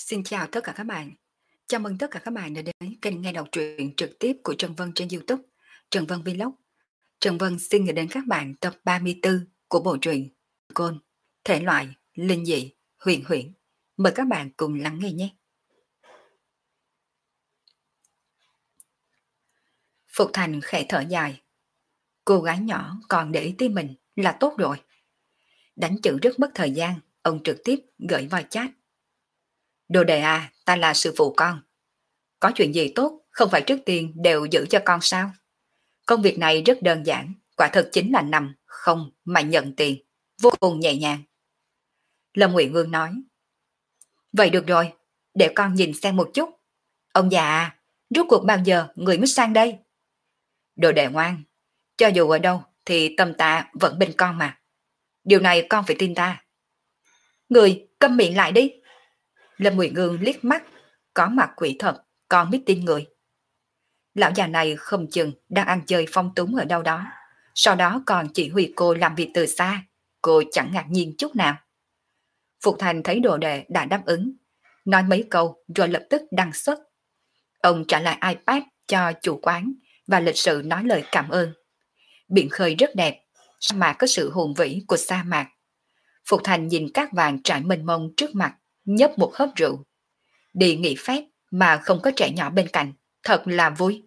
Xin chào tất cả các bạn. Chào mừng tất cả các bạn đã đến kênh nghe đọc truyện trực tiếp của Trần Vân trên YouTube, Trần Vân Vlog. Trần Vân xin gửi đến các bạn tập 34 của bộ truyện Côn, thể loại linh dị, huyền huyễn. Mời các bạn cùng lắng nghe nhé. Phục Thành khẽ thở dài. Cô gái nhỏ còn để ý tới mình là tốt rồi. Đánh chữ rất mất thời gian, ông trực tiếp gửi vào chat. Đồ đệ à, ta là sư phụ con. Có chuyện gì tốt, không phải trước tiên đều giữ cho con sao? Công việc này rất đơn giản, quả thực chính là nằm, không mà nhận tiền, vô cùng nhẹ nhàng. Lâm Nguyện Vương nói. Vậy được rồi, để con nhìn xem một chút. Ông già à, rốt cuộc bao giờ người mới sang đây? Đồ đệ ngoan, cho dù ở đâu thì tâm ta vẫn bên con mà. Điều này con phải tin ta. Người, câm miệng lại đi. Lâm Nguyện Vương liếc mắt, có mặt quỷ thật, con biết tin người. Lão già này không chừng đang ăn chơi phong túng ở đâu đó, sau đó còn chỉ huy cô làm việc từ xa, cô chẳng ngạc nhiên chút nào. Phục Thành thấy đồ đệ đã đáp ứng, nói mấy câu rồi lập tức đăng xuất. Ông trả lại iPad cho chủ quán và lịch sự nói lời cảm ơn. Biển khơi rất đẹp, sa mạc có sự hùng vĩ của sa mạc. Phục Thành nhìn cát vàng trải mênh mông trước mặt, nhấp một hớp rượu. Đi nghỉ phép mà không có trẻ nhỏ bên cạnh, thật là vui.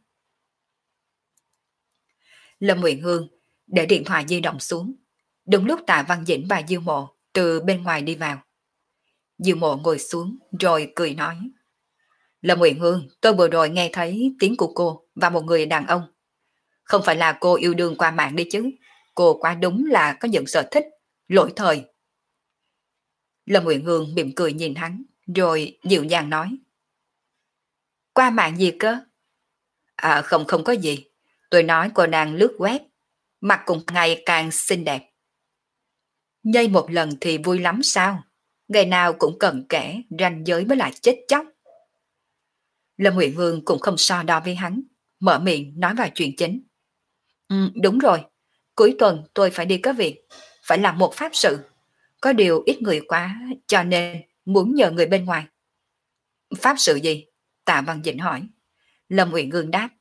Lâm Nguyện Hương để điện thoại di động xuống. Đúng lúc Tạ Văn Dĩnh và Diêu Mộ từ bên ngoài đi vào. Diêu Mộ ngồi xuống rồi cười nói. Lâm Nguyện Hương, tôi vừa rồi nghe thấy tiếng của cô và một người đàn ông. Không phải là cô yêu đương qua mạng đi chứ. Cô quá đúng là có những sở thích, lỗi thời. Lâm Nguyện Hương mỉm cười nhìn hắn, rồi dịu dàng nói. Qua mạng gì cơ? À không không có gì. Tôi nói cô đang lướt web, mặt cũng ngày càng xinh đẹp. Nhây một lần thì vui lắm sao? Ngày nào cũng cần kẻ ranh giới với lại chết chóc. Lâm Nguyện Vương cũng không so đo với hắn, mở miệng nói vào chuyện chính. Đúng rồi, cuối tuần tôi phải đi có việc, phải làm một pháp sự. Có điều ít người quá, cho nên muốn nhờ người bên ngoài. Pháp sự gì? Tạ Văn Dĩnh hỏi. Lâm Nguyện Vương đáp.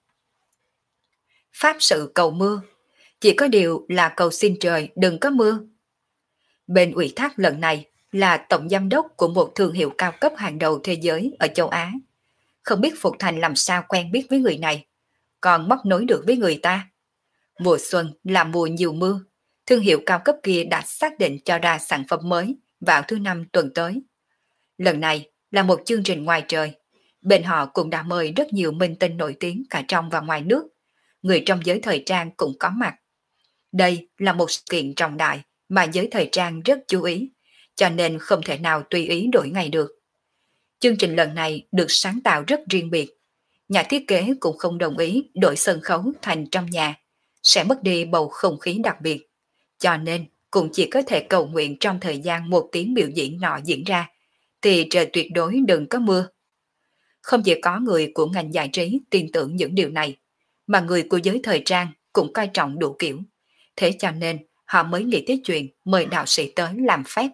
Pháp sự cầu mưa, chỉ có điều là cầu xin trời đừng có mưa. Bên ủy thác lần này là tổng giám đốc của một thương hiệu cao cấp hàng đầu thế giới ở châu Á. Không biết Phục Thành làm sao quen biết với người này, còn móc nối được với người ta. Mùa xuân là mùa nhiều mưa, thương hiệu cao cấp kia đã xác định cho ra sản phẩm mới vào thứ năm tuần tới. Lần này là một chương trình ngoài trời, bên họ cũng đã mời rất nhiều minh tinh nổi tiếng cả trong và ngoài nước. Người trong giới thời trang cũng có mặt. Đây là một sự kiện trọng đại mà giới thời trang rất chú ý, cho nên không thể nào tùy ý đổi ngày được. Chương trình lần này được sáng tạo rất riêng biệt. Nhà thiết kế cũng không đồng ý đổi sân khấu thành trong nhà, sẽ mất đi bầu không khí đặc biệt. Cho nên cũng chỉ có thể cầu nguyện trong thời gian một tiếng biểu diễn nọ diễn ra, thì trời tuyệt đối đừng có mưa. Không chỉ có người của ngành giải trí tin tưởng những điều này, mà người của giới thời trang cũng coi trọng đủ kiểu. Thế cho nên họ mới nghĩ tới chuyện mời đạo sĩ tới làm phép.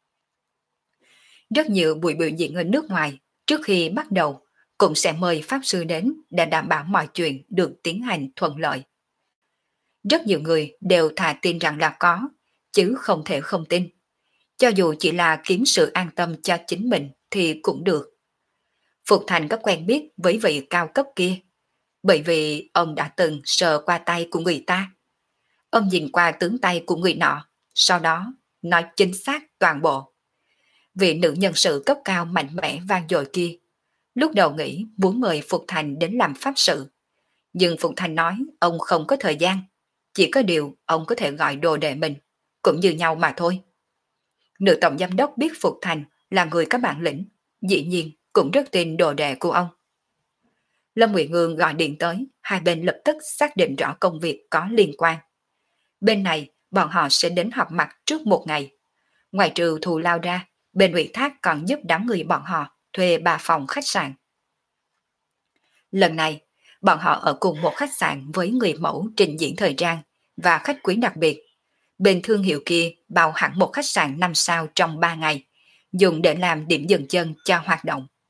Rất nhiều buổi biểu diễn ở nước ngoài trước khi bắt đầu cũng sẽ mời pháp sư đến để đảm bảo mọi chuyện được tiến hành thuận lợi. Rất nhiều người đều thà tin rằng là có, chứ không thể không tin. Cho dù chỉ là kiếm sự an tâm cho chính mình thì cũng được. Phục Thành có quen biết với vị cao cấp kia, bởi vì ông đã từng sờ qua tay của người ta. Ông nhìn qua tướng tay của người nọ, sau đó nói chính xác toàn bộ. Vị nữ nhân sự cấp cao mạnh mẽ vang dội kia, lúc đầu nghĩ muốn mời Phục Thành đến làm pháp sự. Nhưng Phục Thành nói ông không có thời gian, chỉ có điều ông có thể gọi đồ đệ mình, cũng như nhau mà thôi. Nữ tổng giám đốc biết Phục Thành là người có bản lĩnh, dĩ nhiên cũng rất tin đồ đệ của ông. Lâm Nguyệt Ngương gọi điện tới, hai bên lập tức xác định rõ công việc có liên quan. Bên này, bọn họ sẽ đến họp mặt trước một ngày. Ngoài trừ thù lao ra, bên ủy thác còn giúp đám người bọn họ thuê 3 phòng khách sạn. Lần này, bọn họ ở cùng một khách sạn với người mẫu trình diễn thời trang và khách quý đặc biệt. Bên thương hiệu kia bao hẳn một khách sạn 5 sao trong 3 ngày, dùng để làm điểm dừng chân cho hoạt động.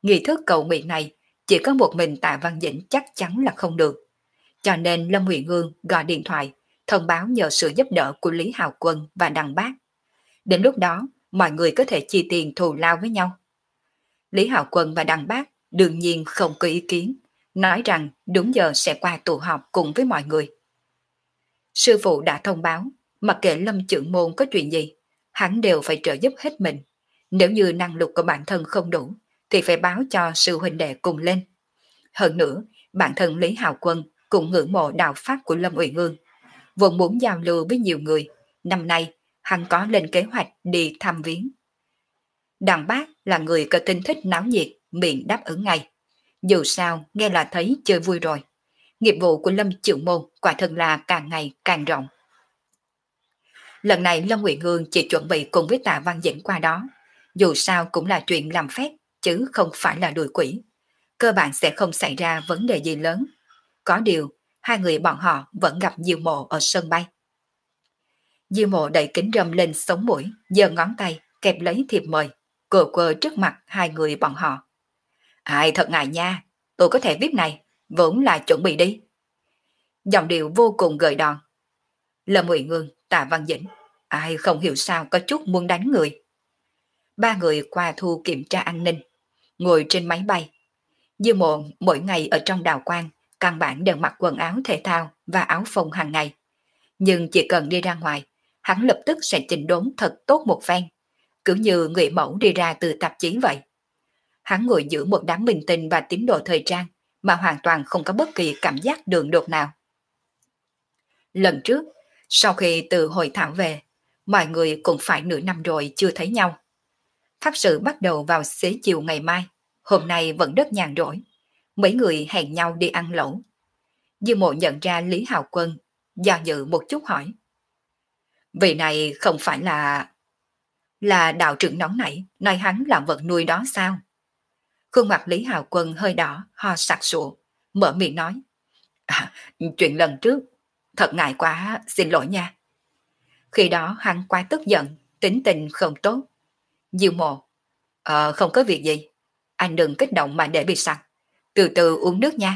Nghi thức cầu nguyện này chỉ có một mình Tạ Văn Dĩnh chắc chắn là không được. Cho nên Lâm Huyền Hương gọi điện thoại, thông báo nhờ sự giúp đỡ của Lý Hào Quân và Đằng Bác. Đến lúc đó, mọi người có thể chi tiền thù lao với nhau. Lý Hào Quân và Đằng Bác đương nhiên không có ý kiến, nói rằng đúng giờ sẽ qua tụ họp cùng với mọi người. Sư phụ đã thông báo, mặc kệ Lâm Chưởng Môn có chuyện gì, hắn đều phải trợ giúp hết mình. Nếu như năng lực của bản thân không đủ, thì phải báo cho sư huynh đệ cùng lên. Hơn nữa, bản thân Lý Hào Quân cũng ngưỡng mộ đạo pháp của Lâm Uyển Ương, vốn muốn giao lưu với nhiều người. Năm nay, hắn có lên kế hoạch đi thăm viếng. Đằng Bác là người có tính thích náo nhiệt, miệng đáp ứng ngay. Dù sao, nghe là thấy chơi vui rồi. Nghiệp vụ của Lâm Chưởng Môn quả thật là càng ngày càng rộng. Lần này Lâm Uyển Ương chỉ chuẩn bị cùng với Tạ Văn Dĩnh qua đó. Dù sao cũng là chuyện làm phép, chứ không phải là đuổi quỷ. Cơ bản sẽ không xảy ra vấn đề gì lớn. Có điều, hai người bọn họ vẫn gặp Diêu Mộ ở sân bay. Diêu Mộ đẩy kính râm lên sống mũi, giơ ngón tay, kẹp lấy thiệp mời, cờ quơ trước mặt hai người bọn họ. Ai thật ngại nha, tôi có thể viết này, vốn là chuẩn bị đi. Giọng điệu vô cùng gợi đòn. Lâm Uyển Ương, Tạ Văn Dĩnh, ai không hiểu sao có chút muốn đánh người. Ba người qua thu kiểm tra an ninh, ngồi trên máy bay. Diêu Mộ mỗi ngày ở trong đào quang, căn bản đều mặc quần áo thể thao và áo phông hàng ngày. Nhưng chỉ cần đi ra ngoài, hắn lập tức sẽ chỉnh đốn thật tốt một phen, cứ như người mẫu đi ra từ tạp chí vậy. Hắn ngồi giữa một đám minh tinh và tín đồ thời trang, mà hoàn toàn không có bất kỳ cảm giác đường đột nào. Lần trước, sau khi từ hội thảo về, mọi người cũng phải nửa năm rồi chưa thấy nhau. Pháp sự bắt đầu vào xế chiều ngày mai, hôm nay vẫn rất nhàn rỗi. Mấy người hẹn nhau đi ăn lẩu. Dư Mộ nhận ra Lý Hào Quân, do dự một chút hỏi. Vị này không phải là đạo trưởng nóng nảy, nói hắn làm vật nuôi đó sao? Khuôn mặt Lý Hào Quân hơi đỏ, ho sặc sụa, mở miệng nói. À, chuyện lần trước, thật ngại quá, xin lỗi nha. Khi đó hắn quá tức giận, tính tình không tốt. Diêu Mộ, không có việc gì, anh đừng kích động mà để bị sặc, từ từ uống nước nha.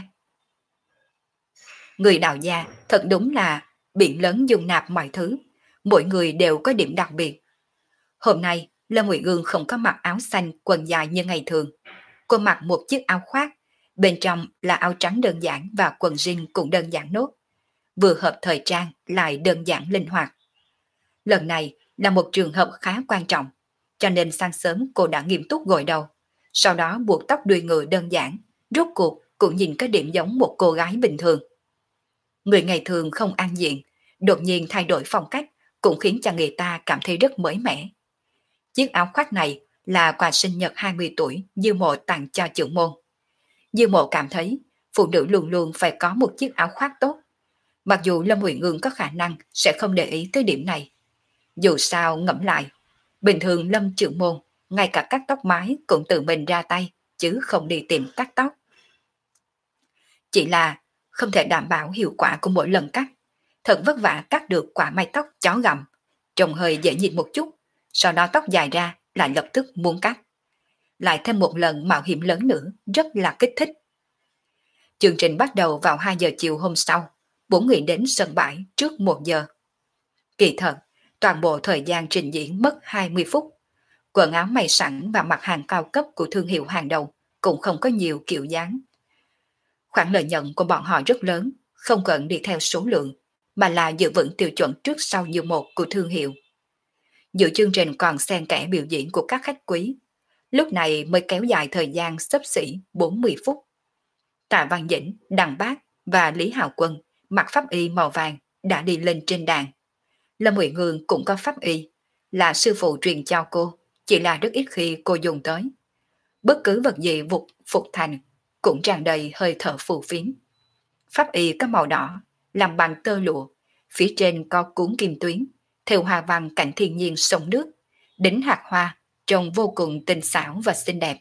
Người đạo gia thật đúng là biển lớn dung nạp mọi thứ, mỗi người đều có điểm đặc biệt. Hôm nay, Lâm Uyển Ương không có mặc áo xanh quần dài như ngày thường. Cô mặc một chiếc áo khoác, bên trong là áo trắng đơn giản và quần jean cũng đơn giản nốt. Vừa hợp thời trang lại đơn giản linh hoạt. Lần này là một trường hợp khá quan trọng, cho nên sáng sớm cô đã nghiêm túc gội đầu, sau đó buộc tóc đuôi ngựa đơn giản, rốt cuộc cũng nhìn cái điểm giống một cô gái bình thường. Người ngày thường không an diện, đột nhiên thay đổi phong cách cũng khiến cho người ta cảm thấy rất mới mẻ. Chiếc áo khoác này là quà sinh nhật 20 tuổi Dư Mộ tặng cho Chưởng Môn. Dư Mộ cảm thấy phụ nữ luôn luôn phải có một chiếc áo khoác tốt. Mặc dù Lâm Uyển Ương có khả năng sẽ không để ý tới điểm này. Dù sao ngẫm lại, bình thường Lâm Chưởng Môn ngay cả cắt tóc mái cũng tự mình ra tay, chứ không đi tìm cắt tóc. Chỉ là không thể đảm bảo hiệu quả của mỗi lần cắt. Thật vất vả cắt được quả mái tóc chó gặm, trông hơi dễ nhìn một chút, sau đó tóc dài ra lại lập tức muốn cắt. Lại thêm một lần mạo hiểm lớn nữa, rất là kích thích. Chương trình bắt đầu vào 2 giờ chiều hôm sau, 4 người đến sân bãi trước 1 giờ. Kỳ thật, toàn bộ thời gian trình diễn mất 20 phút. Quần áo may sẵn và mặt hàng cao cấp của thương hiệu hàng đầu cũng không có nhiều kiểu dáng. Khoản lợi nhuận của bọn họ rất lớn, không cần đi theo số lượng, mà là giữ vững tiêu chuẩn trước sau như một của thương hiệu. Giữa chương trình còn xen kẽ biểu diễn của các khách quý, lúc này mới kéo dài thời gian xấp xỉ 40 phút. Tạ Văn Dĩnh, Đằng Bác và Lý Hào Quân mặc pháp y màu vàng đã đi lên trên đàn. Lâm Uyển Ương cũng có pháp y, là sư phụ truyền cho cô, chỉ là rất ít khi cô dùng tới. Bất cứ vật gì phục thành cũng tràn đầy hơi thở phù phiếm. Pháp y có màu đỏ, làm bằng tơ lụa, phía trên có cuốn kim tuyến, thêu hoa văn cảnh thiên nhiên sông nước, đính hạt hoa, trông vô cùng tinh xảo và xinh đẹp.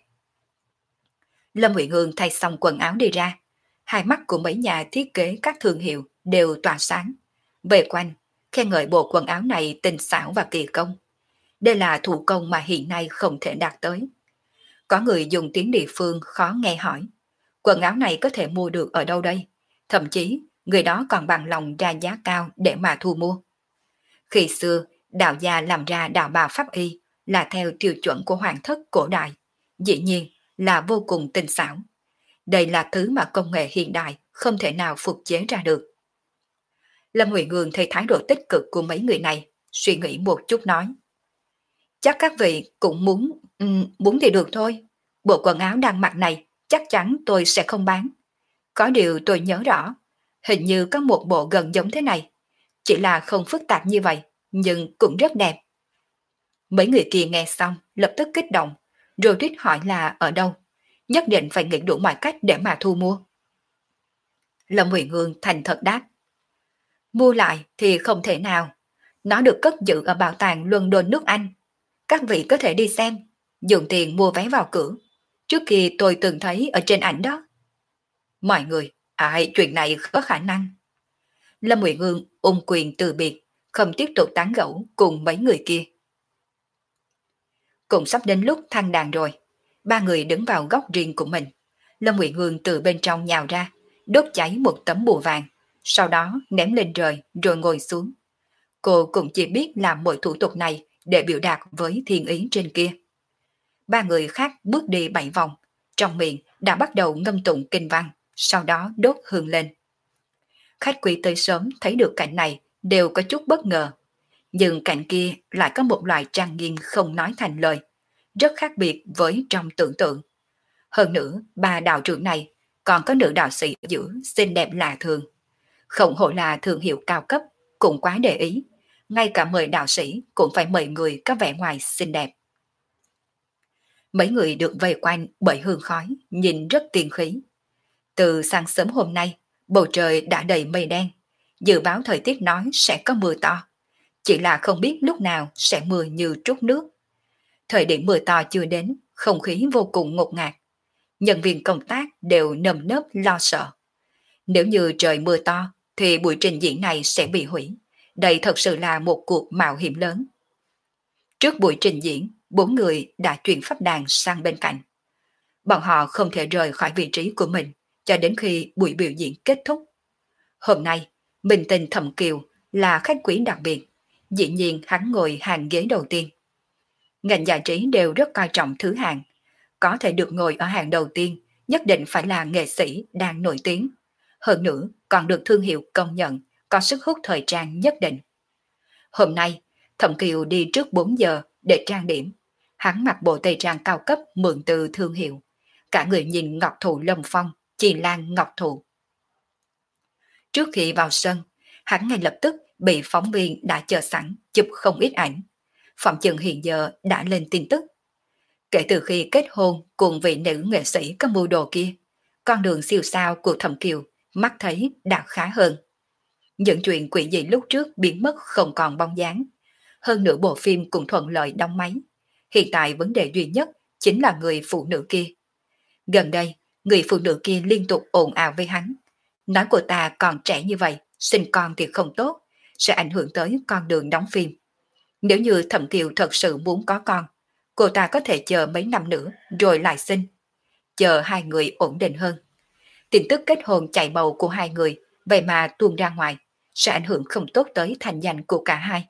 Lâm Uyển Ương thay xong quần áo đi ra, hai mắt của mấy nhà thiết kế các thương hiệu đều tỏa sáng. Về quanh, khen ngợi bộ quần áo này tinh xảo và kỳ công. Đây là thủ công mà hiện nay không thể đạt tới. Có người dùng tiếng địa phương khó nghe hỏi, quần áo này có thể mua được ở đâu đây? Thậm chí, người đó còn bằng lòng ra giá cao để mà thu mua. Khi xưa, đạo gia làm ra đạo bào pháp y là theo tiêu chuẩn của hoàng thất cổ đại, dĩ nhiên là vô cùng tinh xảo. Đây là thứ mà công nghệ hiện đại không thể nào phục chế ra được. Lâm Huệ Ngương thấy thái độ tích cực của mấy người này, suy nghĩ một chút nói. Chắc các vị cũng muốn thì được thôi. Bộ quần áo đang mặc này chắc chắn tôi sẽ không bán. Có điều tôi nhớ rõ, hình như có một bộ gần giống thế này. Chỉ là không phức tạp như vậy, nhưng cũng rất đẹp. Mấy người kia nghe xong, lập tức kích động, rồi rít hỏi là ở đâu. Nhất định phải nghĩ đủ mọi cách để mà thu mua. Lâm Huyền Hương thành thật đáp. Mua lại thì không thể nào. Nó được cất giữ ở bảo tàng London nước Anh. Các vị có thể đi xem, dùng tiền mua vé vào cửa. Trước kia tôi từng thấy ở trên ảnh đó. Mọi người, chuyện này có khả năng. Lâm Nguyện Hương ung quyền từ biệt, không tiếp tục tán gẫu cùng mấy người kia. Cũng sắp đến lúc thăng đàn rồi. Ba người đứng vào góc riêng của mình. Lâm Nguyện Hương từ bên trong nhào ra, đốt cháy một tấm bùa vàng, sau đó ném lên trời rồi ngồi xuống. Cô cũng chỉ biết làm mọi thủ tục này để biểu đạt với thiên ý trên kia. Ba người khác bước đi 7 vòng, trong miệng đã bắt đầu ngâm tụng kinh văn, sau đó đốt hương lên. Khách quý tới sớm thấy được cảnh này đều có chút bất ngờ, nhưng cảnh kia lại có một loại trang nghiêm không nói thành lời, rất khác biệt với trong tưởng tượng. Hơn nữa, ba đạo trưởng này còn có nữ đạo sĩ ở giữa xinh đẹp lạ thường. Không hổ là thương hiệu cao cấp, cũng quá để ý. Ngay cả mời đạo sĩ cũng phải mời người có vẻ ngoài xinh đẹp. Mấy người được vây quanh bởi hương khói, nhìn rất tiên khí. Từ sáng sớm hôm nay, bầu trời đã đầy mây đen. Dự báo thời tiết nói sẽ có mưa to. Chỉ là không biết lúc nào sẽ mưa như trút nước. Thời điểm mưa to chưa đến, không khí vô cùng ngột ngạt. Nhân viên công tác đều nơm nớp lo sợ. Nếu như trời mưa to, thì buổi trình diễn này sẽ bị hủy. Đây thật sự là một cuộc mạo hiểm lớn. Trước buổi trình diễn, 4 người đã chuyển pháp đàn sang bên cạnh. Bọn họ không thể rời khỏi vị trí của mình cho đến khi buổi biểu diễn kết thúc. Hôm nay, Minh Tinh Thẩm Kiều là khách quý đặc biệt. Dĩ nhiên hắn ngồi hàng ghế đầu tiên. Ngành giải trí đều rất coi trọng thứ hạng. Có thể được ngồi ở hàng đầu tiên, nhất định phải là nghệ sĩ đang nổi tiếng. Hơn nữa, còn được thương hiệu công nhận, có sức hút thời trang nhất định. Hôm nay, Thẩm Kiều đi trước 4 giờ để trang điểm. Hắn mặc bộ tây trang cao cấp mượn từ thương hiệu. Cả người nhìn ngọc thụ lâm phong, chỉ lan ngọc thụ. Trước khi vào sân, hắn ngay lập tức bị phóng viên đã chờ sẵn chụp không ít ảnh. Phạm Trừng hiện giờ đã lên tin tức. Kể từ khi kết hôn cùng vị nữ nghệ sĩ có mưu đồ kia, con đường siêu sao của Thẩm Kiều mắt thấy đã khá hơn. Những chuyện quỷ dị lúc trước biến mất không còn bóng dáng. Hơn nữa bộ phim cũng thuận lợi đóng máy. Hiện tại vấn đề duy nhất chính là người phụ nữ kia. Gần đây, người phụ nữ kia liên tục ồn ào với hắn. Nói cô ta còn trẻ như vậy, sinh con thì không tốt, sẽ ảnh hưởng tới con đường đóng phim. Nếu như Thẩm Kiều thật sự muốn có con, cô ta có thể chờ mấy năm nữa rồi lại sinh. Chờ hai người ổn định hơn. Tin tức kết hôn chạy bầu của hai người vậy mà tuôn ra ngoài, sẽ ảnh hưởng không tốt tới thành danh của cả hai.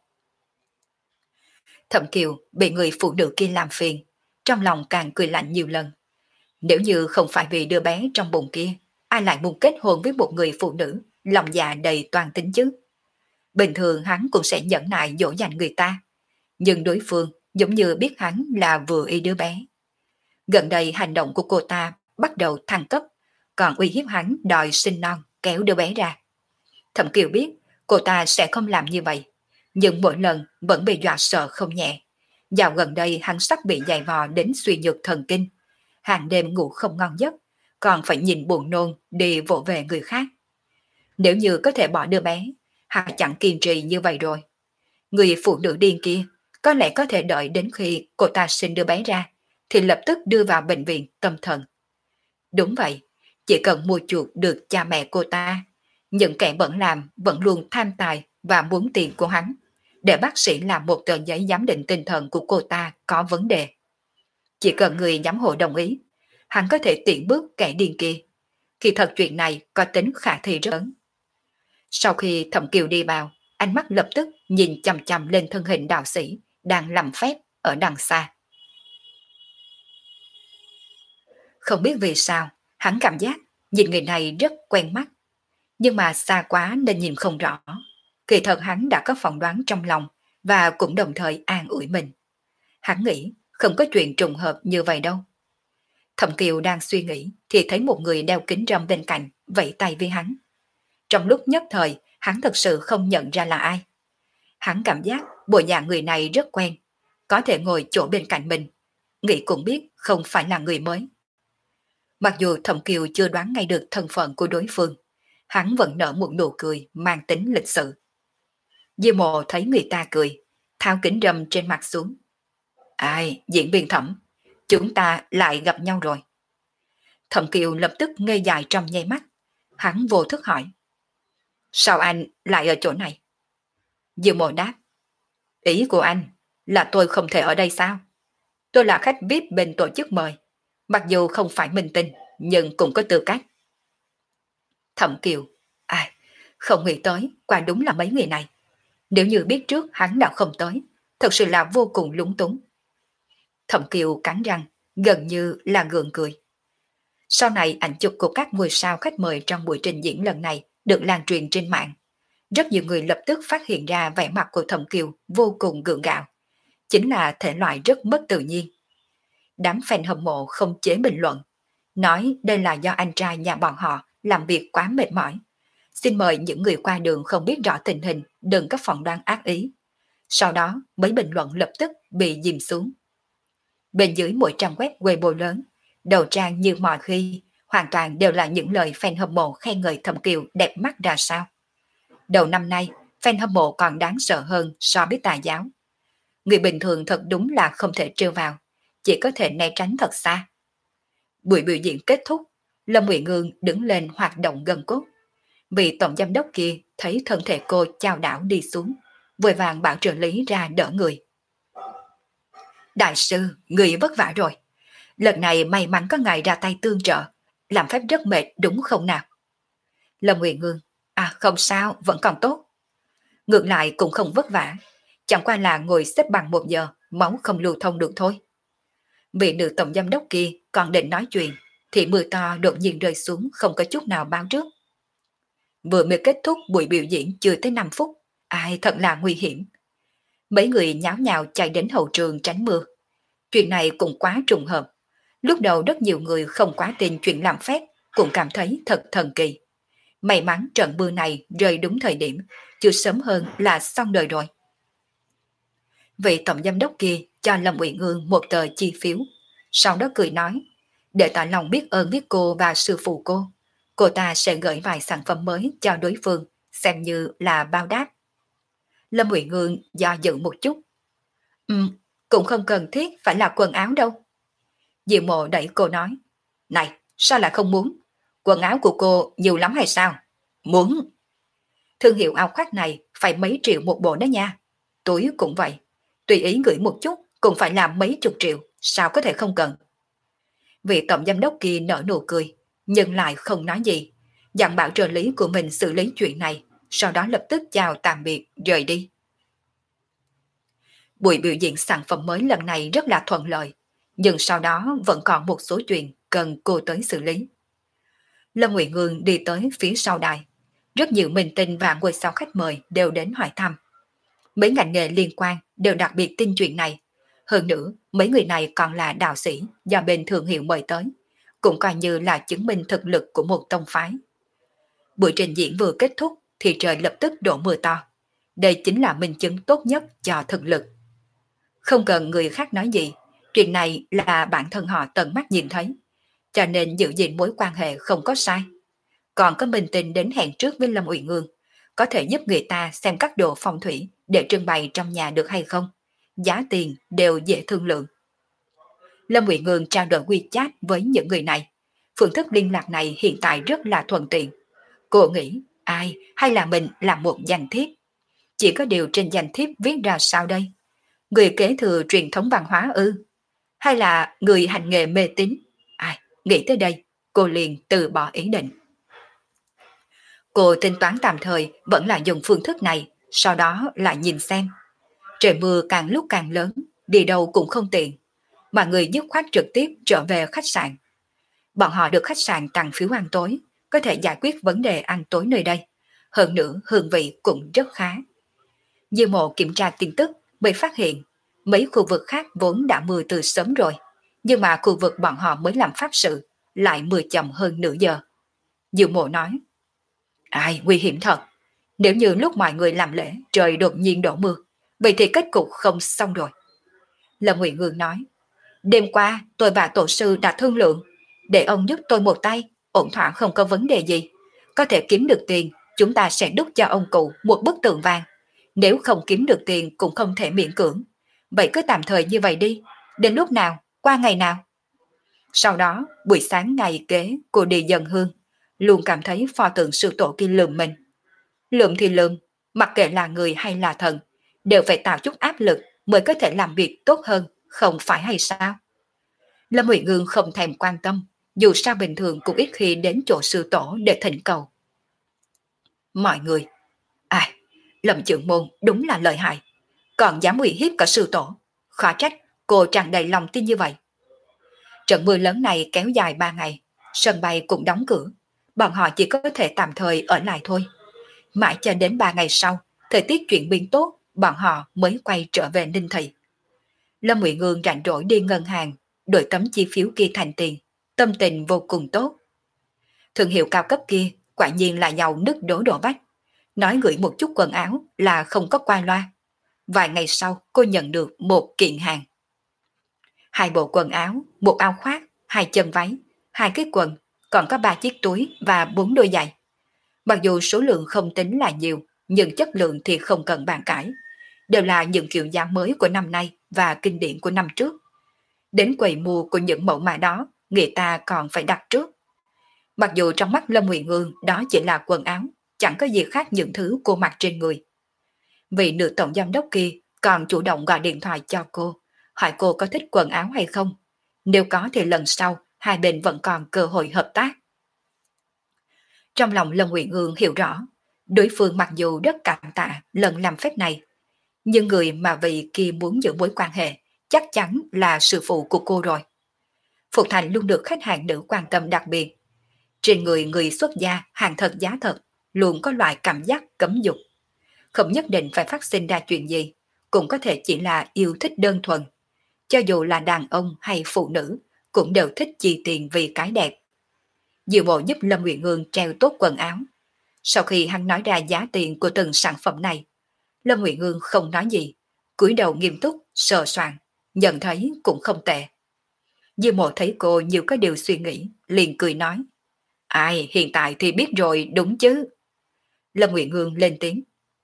Thẩm Kiều bị người phụ nữ kia làm phiền, trong lòng càng cười lạnh nhiều lần. Nếu như không phải vì đứa bé trong bụng kia, ai lại muốn kết hôn với một người phụ nữ lòng dạ đầy toan tính chứ? Bình thường hắn cũng sẽ nhẫn nại dỗ dành người ta, nhưng đối phương giống như biết hắn là vừa y đứa bé. Gần đây hành động của cô ta bắt đầu thăng cấp, còn uy hiếp hắn đòi sinh non kéo đứa bé ra. Thẩm Kiều biết cô ta sẽ không làm như vậy, nhưng mỗi lần vẫn bị dọa sợ không nhẹ. Dạo gần đây hắn sắp bị giày vò đến suy nhược thần kinh, hàng đêm ngủ không ngon giấc, còn phải nhìn buồn nôn đi vỗ về người khác. Nếu như có thể bỏ đứa bé, hắn chẳng kiên trì như vậy rồi. Người phụ nữ điên kia có lẽ có thể đợi đến khi cô ta sinh đứa bé ra thì lập tức đưa vào bệnh viện tâm thần. Đúng vậy, chỉ cần mua chuộc được cha mẹ cô ta, những kẻ bẩn làm vẫn luôn tham tài và muốn tiền của hắn, để bác sĩ làm một tờ giấy giám định tinh thần của cô ta có vấn đề. Chỉ cần người giám hộ đồng ý, hắn có thể tiện bước kẻ điên kia. Kỳ thật chuyện này có tính khả thi rất lớn. Sau khi Thẩm Kiều đi vào, ánh mắt lập tức nhìn chằm chằm lên thân hình đạo sĩ đang làm phép ở đằng xa. Không biết vì sao, hắn cảm giác nhìn người này rất quen mắt, nhưng mà xa quá nên nhìn không rõ. Kỳ thật hắn đã có phỏng đoán trong lòng và cũng đồng thời an ủi mình. Hắn nghĩ không có chuyện trùng hợp như vậy đâu. Thẩm Kiều đang suy nghĩ thì thấy một người đeo kính râm bên cạnh vẫy tay với hắn. Trong lúc nhất thời, hắn thật sự không nhận ra là ai. Hắn cảm giác bộ dạng người này rất quen, có thể ngồi chỗ bên cạnh mình. Nghĩ cũng biết không phải là người mới. Mặc dù Thẩm Kiều chưa đoán ngay được thân phận của đối phương, hắn vẫn nở một nụ cười mang tính lịch sự. Diêu Mộ thấy người ta cười, tháo kính râm trên mặt xuống. Ai, diễn viên Thẩm, chúng ta lại gặp nhau rồi. Thẩm Kiều lập tức ngây dài trong nháy mắt. Hắn vô thức hỏi. Sao anh lại ở chỗ này? Diêu Mộ đáp. Ý của anh là tôi không thể ở đây sao? Tôi là khách VIP bên tổ chức mời. Mặc dù không phải minh tinh, nhưng cũng có tư cách. Thẩm Kiều. Ai, không nghĩ tới, quả đúng là mấy người này. Nếu như biết trước hắn đã không tới, thật sự là vô cùng lúng túng. Thẩm Kiều cắn răng, gần như là gượng cười. Sau này ảnh chụp của các ngôi sao khách mời trong buổi trình diễn lần này được lan truyền trên mạng. Rất nhiều người lập tức phát hiện ra vẻ mặt của Thẩm Kiều vô cùng gượng gạo. Chính là thể loại rất mất tự nhiên. Đám fan hâm mộ không chế bình luận, nói đây là do anh trai nhà bọn họ làm việc quá mệt mỏi. Xin mời những người qua đường không biết rõ tình hình đừng có phỏng đoán ác ý. Sau đó mấy bình luận lập tức bị dìm xuống. Bên dưới mỗi trang web Weibo lớn, đầu trang như mọi khi, hoàn toàn đều là những lời fan hâm mộ khen ngợi Thẩm Kiều đẹp mắt ra sao. Đầu năm nay, fan hâm mộ còn đáng sợ hơn so với tà giáo. Người bình thường thật đúng là không thể trêu vào, chỉ có thể né tránh thật xa. Buổi biểu diễn kết thúc, Lâm Uyển Ngương đứng lên hoạt động gần cốt. Vị tổng giám đốc kia thấy thân thể cô chao đảo đi xuống, vội vàng bảo trợ lý ra đỡ người. Đại sư, người vất vả rồi. Lần này may mắn có ngài ra tay tương trợ, làm phép rất mệt đúng không nào? Lâm Uyển Ngương, không sao, vẫn còn tốt. Ngược lại cũng không vất vả, chẳng qua là ngồi xếp bằng 1 giờ, máu không lưu thông được thôi. Vị nữ tổng giám đốc kia còn định nói chuyện, thì mưa to đột nhiên rơi xuống không có chút nào báo trước. Vừa mới kết thúc buổi biểu diễn chưa tới 5 phút, ai thật là nguy hiểm. Mấy người nháo nhào chạy đến hậu trường tránh mưa. Chuyện này cũng quá trùng hợp. Lúc đầu rất nhiều người không quá tin chuyện làm phép, cũng cảm thấy thật thần kỳ. May mắn trận mưa này rơi đúng thời điểm, chưa sớm hơn là xong đời rồi. Vị tổng giám đốc kia cho Lâm Uyển Ngương một tờ chi phiếu, sau đó cười nói, để tỏ lòng biết ơn với cô và sư phụ cô ta sẽ gửi vài sản phẩm mới cho đối phương, xem như là bao đáp. Lâm Uyển Ngương do dự một chút. Cũng không cần thiết phải là quần áo đâu. Diệu Mộ đẩy cô nói, này, sao lại không muốn? Quần áo của cô nhiều lắm hay sao? Muốn. Thương hiệu áo khoác này phải mấy triệu một bộ đó nha. Túi cũng vậy. Tùy ý gửi một chút cũng phải làm mấy chục triệu, sao có thể không cần. Vị tổng giám đốc kia nở nụ cười, nhưng lại không nói gì, dặn bảo trợ lý của mình xử lý chuyện này, sau đó lập tức chào tạm biệt rời đi. Buổi biểu diễn sản phẩm mới lần này rất là thuận lợi, nhưng sau đó vẫn còn một số chuyện cần cô tới xử lý. Lâm Uyển Ngương đi tới phía sau đài, rất nhiều minh tinh và ngôi sao khách mời đều đến hỏi thăm. Mấy ngành nghề liên quan đều đặc biệt tin chuyện này. Hơn nữa, mấy người này còn là đạo sĩ do bên thương hiệu mời tới, cũng coi như là chứng minh thực lực của một tông phái. Buổi trình diễn vừa kết thúc thì trời lập tức đổ mưa to. Đây chính là minh chứng tốt nhất cho thực lực. Không cần người khác nói gì, chuyện này là bản thân họ tận mắt nhìn thấy, cho nên giữ gìn mối quan hệ không có sai. Còn có minh tinh đến hẹn trước với Lâm Uyển Ngương, có thể giúp người ta xem các đồ phong thủy để trưng bày trong nhà được hay không, giá tiền đều dễ thương lượng. Lâm Uyển Ngương trao đổi WeChat với những người này, phương thức liên lạc này hiện tại rất là thuận tiện. Cô nghĩ, ai hay là mình làm một danh thiếp. Chỉ có điều trên danh thiếp viết ra sao đây? Người kế thừa truyền thống văn hóa ư? hay là người hành nghề mê tín? Ai, nghĩ tới đây, cô liền từ bỏ ý định. Cô tính toán tạm thời vẫn là dùng phương thức này, sau đó lại nhìn xem. Trời mưa càng lúc càng lớn, đi đâu cũng không tiện. Mọi người dứt khoát trực tiếp trở về khách sạn. Bọn họ được khách sạn tặng phiếu ăn tối, có thể giải quyết vấn đề ăn tối nơi đây. Hơn nữa hương vị cũng rất khá. Diêu Mộ kiểm tra tin tức mới phát hiện mấy khu vực khác vốn đã mưa từ sớm rồi, nhưng mà khu vực bọn họ mới làm pháp sự lại mưa chậm hơn nửa giờ. Diêu Mộ nói, ai nguy hiểm thật, nếu như lúc mọi người làm lễ trời đột nhiên đổ mưa, vậy thì kết cục không xong rồi. Lâm Nguyện Ngương nói, đêm qua tôi và tổ sư đã thương lượng, để ông giúp tôi một tay, ổn thỏa không có vấn đề gì. Có thể kiếm được tiền, chúng ta sẽ đúc cho ông cụ một bức tượng vàng. Nếu không kiếm được tiền cũng không thể miễn cưỡng. Vậy cứ tạm thời như vậy đi, đến lúc nào, qua ngày nào. Sau đó, buổi sáng ngày kế, cô đi dần hương, luôn cảm thấy pho tượng sư tổ kia lườm mình. Lườm thì lườm, mặc kệ là người hay là thần, đều phải tạo chút áp lực mới có thể làm việc tốt hơn, không phải hay sao? Lâm Huệ Ngương không thèm quan tâm, dù sao bình thường cũng ít khi đến chỗ sư tổ để thỉnh cầu. Mọi người, ai, Lâm trưởng môn đúng là lợi hại, còn dám uy hiếp cả sư tổ, khó trách cô tràn đầy lòng tin như vậy. Trận mưa lớn này kéo dài 3 ngày, sân bay cũng đóng cửa, bọn họ chỉ có thể tạm thời ở lại thôi. Mãi cho đến 3 ngày sau, thời tiết chuyển biến tốt, bọn họ mới quay trở về Ninh Thị. Lâm Ngụy Ngương rảnh rỗi đi ngân hàng, đổi tấm chi phiếu kia thành tiền, tâm tình vô cùng tốt. Thương hiệu cao cấp kia quả nhiên là giàu nứt đổ vách, nói gửi một chút quần áo là không có qua loa. Vài ngày sau cô nhận được một kiện hàng. 2 bộ quần áo, một áo khoác, 2 chân váy, 2 cái quần, còn có 3 chiếc túi và 4 đôi giày. Mặc dù số lượng không tính là nhiều, nhưng chất lượng thì không cần bàn cãi. Đều là những kiểu dáng mới của năm nay và kinh điển của năm trước. Đến quầy mua của những mẫu mã đó, người ta còn phải đặt trước. Mặc dù trong mắt Lâm Huyền Ngương đó chỉ là quần áo, chẳng có gì khác những thứ cô mặc trên người. Vị nữ tổng giám đốc kia còn chủ động gọi điện thoại cho cô, hỏi cô có thích quần áo hay không. Nếu có thì lần sau, hai bên vẫn còn cơ hội hợp tác. Trong lòng Lâm Huyền Ngương hiểu rõ, đối phương mặc dù rất cảm tạ lần làm phép này, nhưng người mà vị kia muốn giữ mối quan hệ chắc chắn là sư phụ của cô rồi. Phục Thành luôn được khách hàng nữ quan tâm đặc biệt. Trên người người xuất gia hàng thật giá thật, luôn có loại cảm giác cấm dục. Không nhất định phải phát sinh ra chuyện gì, cũng có thể chỉ là yêu thích đơn thuần. Cho dù là đàn ông hay phụ nữ, cũng đều thích chi tiền vì cái đẹp. Diệu Bộ giúp Lâm Nguyện Ngương treo tốt quần áo. Sau khi hắn nói ra giá tiền của từng sản phẩm này, Lâm Nguyện Ngương không nói gì, cúi đầu nghiêm túc, sờ soạn, nhận thấy cũng không tệ. Diêu Mộ thấy cô như có điều suy nghĩ, liền cười nói. Ai, hiện tại thì biết rồi đúng chứ. Lâm Nguyện Ngương lên tiếng.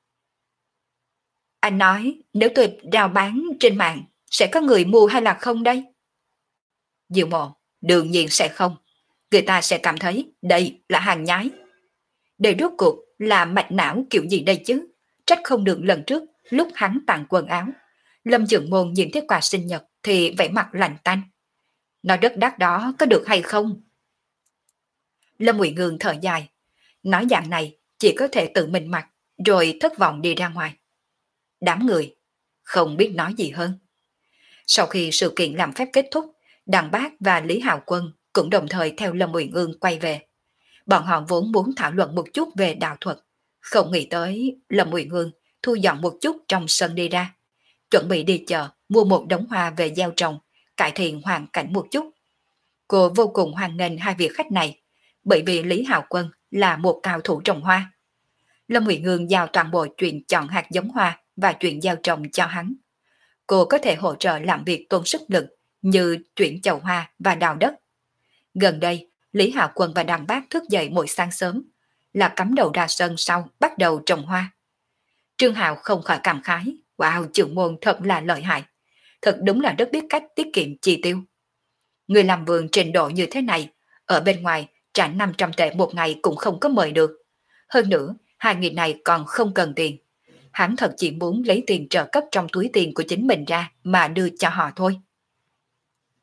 Anh nói nếu tôi rao bán trên mạng, sẽ có người mua hay là không đây? Diêu Mộ, đương nhiên sẽ không. Người ta sẽ cảm thấy đây là hàng nhái. Đây rốt cuộc là mạch não kiểu gì đây chứ? Trách không được lần trước, lúc hắn tặng quần áo. Lâm Trường Môn nhìn thấy quà sinh nhật thì vẻ mặt lạnh tanh. Nói đất đắt đó có được hay không? Lâm Ngụy Ngương thở dài. Nói dạng này chỉ có thể tự mình mặc, rồi thất vọng đi ra ngoài. Đám người không biết nói gì hơn. Sau khi sự kiện làm phép kết thúc, Đặng Bác và Lý Hạo Quân cũng đồng thời theo Lâm Ngụy Ngương quay về. Bọn họ vốn muốn thảo luận một chút về đạo thuật, không nghĩ tới Lâm Ngụy Ngương thu dọn một chút trong sân đi ra, chuẩn bị đi chợ mua một đống hoa về gieo trồng, cải thiện hoàn cảnh một chút. Cô vô cùng hoan nghênh hai vị khách này, bởi vì Lý Hạo Quân là một cao thủ trồng hoa. Lâm Ngụy Ngương giao toàn bộ chuyện chọn hạt giống hoa và chuyện gieo trồng cho hắn. Cô có thể hỗ trợ làm việc tốn sức lực như chuyển chậu hoa và đào đất. Gần đây, Lý Hạo Quân và Đặng Bác thức dậy mỗi sáng sớm, là cắm đầu ra sân sau bắt đầu trồng hoa. Trương Hạo không khỏi cảm khái, wow, trưởng môn thật là lợi hại. Thật đúng là rất biết cách tiết kiệm chi tiêu. Người làm vườn trình độ như thế này, ở bên ngoài trả 500 tệ một ngày cũng không có mời được. Hơn nữa, hai người này còn không cần tiền. Hắn thật chỉ muốn lấy tiền trợ cấp trong túi tiền của chính mình ra mà đưa cho họ thôi.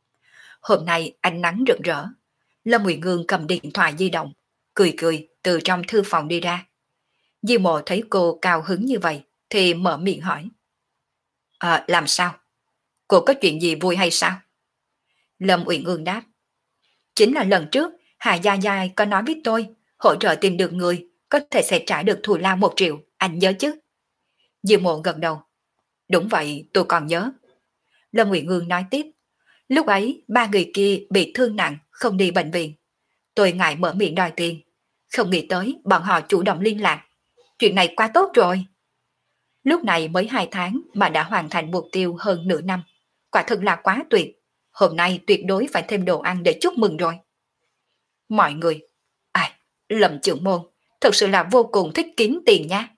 Hôm nay ánh nắng rực rỡ. Lâm Nguyệt Ngương cầm điện thoại di động, cười cười từ trong thư phòng đi ra. Diêu Mộ thấy cô cao hứng như vậy thì mở miệng hỏi. Làm sao? Cô có chuyện gì vui hay sao? Lâm Uyển Ương đáp. Chính là lần trước Hà Gia Gia có nói với tôi hỗ trợ tìm được người có thể sẽ trả được thù lao 1 triệu, anh nhớ chứ? Diêu Mộ gật đầu. Đúng vậy, tôi còn nhớ. Lâm Uyển Ương nói tiếp. Lúc ấy 3 người kia bị thương nặng không đi bệnh viện. Tôi ngại mở miệng đòi tiền. Không nghĩ tới bọn họ chủ động liên lạc. Chuyện này quá tốt rồi. Lúc này mới 2 tháng mà đã hoàn thành mục tiêu hơn nửa năm. Quả thực là quá tuyệt. Hôm nay tuyệt đối phải thêm đồ ăn để chúc mừng rồi. Mọi người, ai, Lâm trưởng môn, thật sự là vô cùng thích kiếm tiền nha.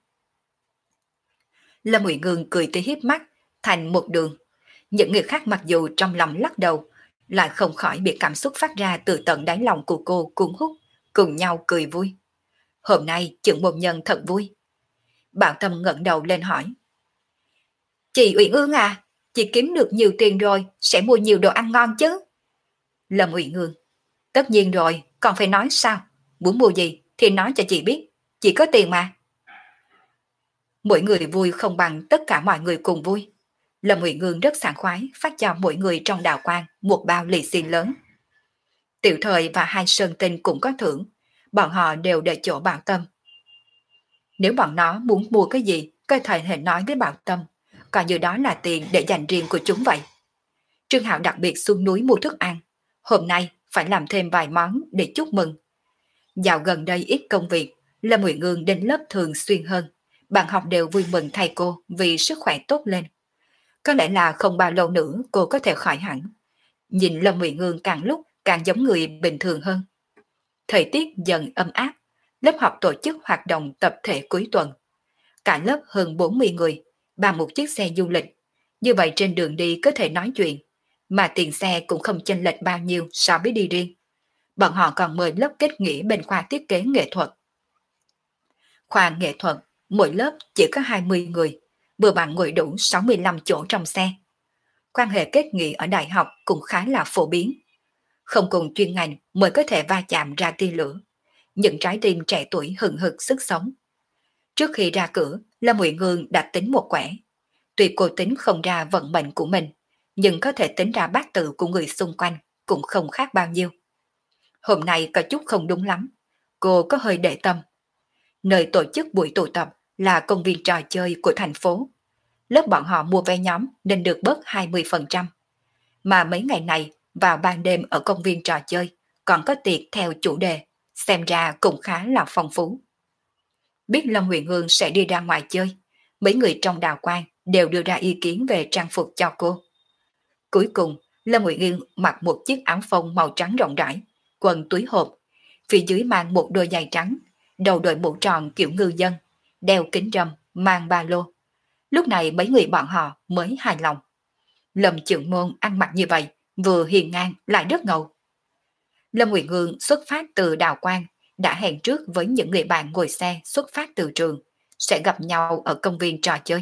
Lâm Uyển Ngương cười tươi hiếp mắt, thành một đường. Những người khác mặc dù trong lòng lắc đầu, lại không khỏi bị cảm xúc phát ra từ tận đáy lòng của cô cuốn hút, cùng nhau cười vui. Hôm nay trưởng môn nhân thật vui. Bảo Tâm ngẩng đầu lên hỏi. Chị Uyển Ương à, chị kiếm được nhiều tiền rồi, sẽ mua nhiều đồ ăn ngon chứ? Lâm Uyển Ương. Tất nhiên rồi, còn phải nói sao? Muốn mua gì thì nói cho chị biết, chị có tiền mà. Mỗi người vui không bằng tất cả mọi người cùng vui. Lâm Uyển Ương rất sảng khoái phát cho mỗi người trong đạo quan một bao lì xì lớn. Tiểu Thời và Hai Sơn Tinh cũng có thưởng, bọn họ đều đợi chỗ Bảo Tâm. Nếu bọn nó muốn mua cái gì, có thể nói với Bảo Tâm, coi như đó là tiền để dành riêng của chúng vậy. Trương Hạo đặc biệt xuống núi mua thức ăn, hôm nay phải làm thêm vài món để chúc mừng. Dạo gần đây ít công việc, Lâm Uyển Ương đến lớp thường xuyên hơn, bạn học đều vui mừng thay cô vì sức khỏe tốt lên. Có lẽ là không bao lâu nữa cô có thể khỏi hẳn. Nhìn Lâm Uyển Ương càng lúc càng giống người bình thường hơn. Thời tiết dần ấm áp, lớp học tổ chức hoạt động tập thể cuối tuần. Cả lớp hơn 40 người, bằng một chiếc xe du lịch. Như vậy trên đường đi có thể nói chuyện, mà tiền xe cũng không chênh lệch bao nhiêu so với đi riêng. Bọn họ còn mời lớp kết nghĩa bên khoa thiết kế nghệ thuật. Khoa nghệ thuật, mỗi lớp chỉ có 20 người, vừa bằng ngồi đủ 65 chỗ trong xe. Quan hệ kết nghĩa ở đại học cũng khá là phổ biến. Không cùng chuyên ngành mới có thể va chạm ra tia lửa. Những trái tim trẻ tuổi hừng hực sức sống. Trước khi ra cửa, Lâm Uyển Ương đã tính một quẻ. Tuy cô tính không ra vận mệnh của mình, nhưng có thể tính ra bát tự của người xung quanh cũng không khác bao nhiêu. Hôm nay có chút không đúng lắm, cô có hơi để tâm. Nơi tổ chức buổi tụ tập là công viên trò chơi của thành phố. Lớp bọn họ mua vé nhóm nên được bớt 20%. Mà mấy ngày này vào ban đêm ở công viên trò chơi còn có tiệc theo chủ đề, xem ra cũng khá là phong phú. Biết Lâm Huyền Hương sẽ đi ra ngoài chơi, mấy người trong đào quan đều đưa ra ý kiến về trang phục cho cô. Cuối cùng, Lâm Huyền Hương mặc một chiếc áo phông màu trắng rộng rãi, quần túi hộp, phía dưới mang một đôi giày trắng, đầu đội mũ tròn kiểu ngư dân, đeo kính râm, mang ba lô. Lúc này mấy người bọn họ mới hài lòng. Lâm Trưởng Môn ăn mặc như vậy, vừa hiền ngang lại rất ngầu. Lâm Nguyệt Hương xuất phát từ Đào Quang, đã hẹn trước với những người bạn ngồi xe xuất phát từ trường, sẽ gặp nhau ở công viên trò chơi.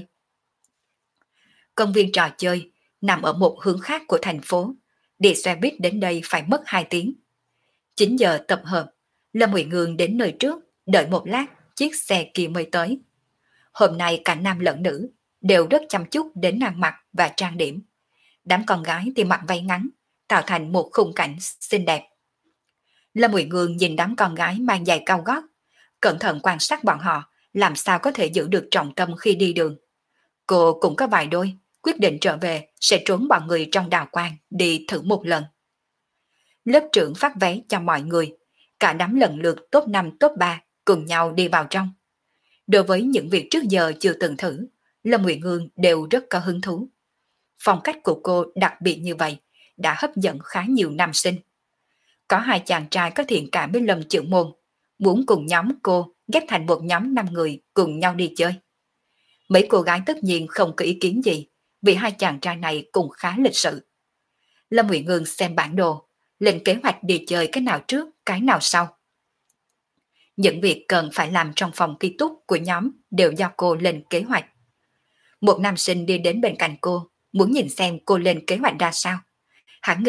Công viên trò chơi nằm ở một hướng khác của thành phố, đi xe buýt đến đây phải mất 2 tiếng. 9 giờ tập hợp, Lâm Nguyệt Hương đến nơi trước, đợi một lát, chiếc xe kia mới tới. Hôm nay cả nam lẫn nữ đều rất chăm chút đến ăn mặc và trang điểm. Đám con gái thì mặc váy ngắn, tạo thành một khung cảnh xinh đẹp. Lâm Uyển Ngương nhìn đám con gái mang giày cao gót, cẩn thận quan sát bọn họ, làm sao có thể giữ được trọng tâm khi đi đường. Cô cũng có vài đôi, quyết định trở về sẽ trốn bọn người trong đào quan đi thử một lần. Lớp trưởng phát vé cho mọi người, cả đám lần lượt top 5 top 3 cùng nhau đi vào trong. Đối với những việc trước giờ chưa từng thử, Lâm Uyển Ngương đều rất có hứng thú. Phong cách của cô đặc biệt như vậy, đã hấp dẫn khá nhiều nam sinh. Có 2 chàng trai có thiện cảm với Lâm Trưởng Môn, muốn cùng nhóm cô ghép thành một nhóm 5 người cùng nhau đi chơi. Mấy cô gái tất nhiên không có ý kiến gì, vì 2 chàng trai này cũng khá lịch sự. Lâm Uyển Ngương xem bản đồ, lên kế hoạch đi chơi cái nào trước, cái nào sau. Những việc cần phải làm trong phòng ký túc của nhóm đều do cô lên kế hoạch. Một nam sinh đi đến bên cạnh cô, muốn nhìn xem cô lên kế hoạch ra sao. Hắn nghĩ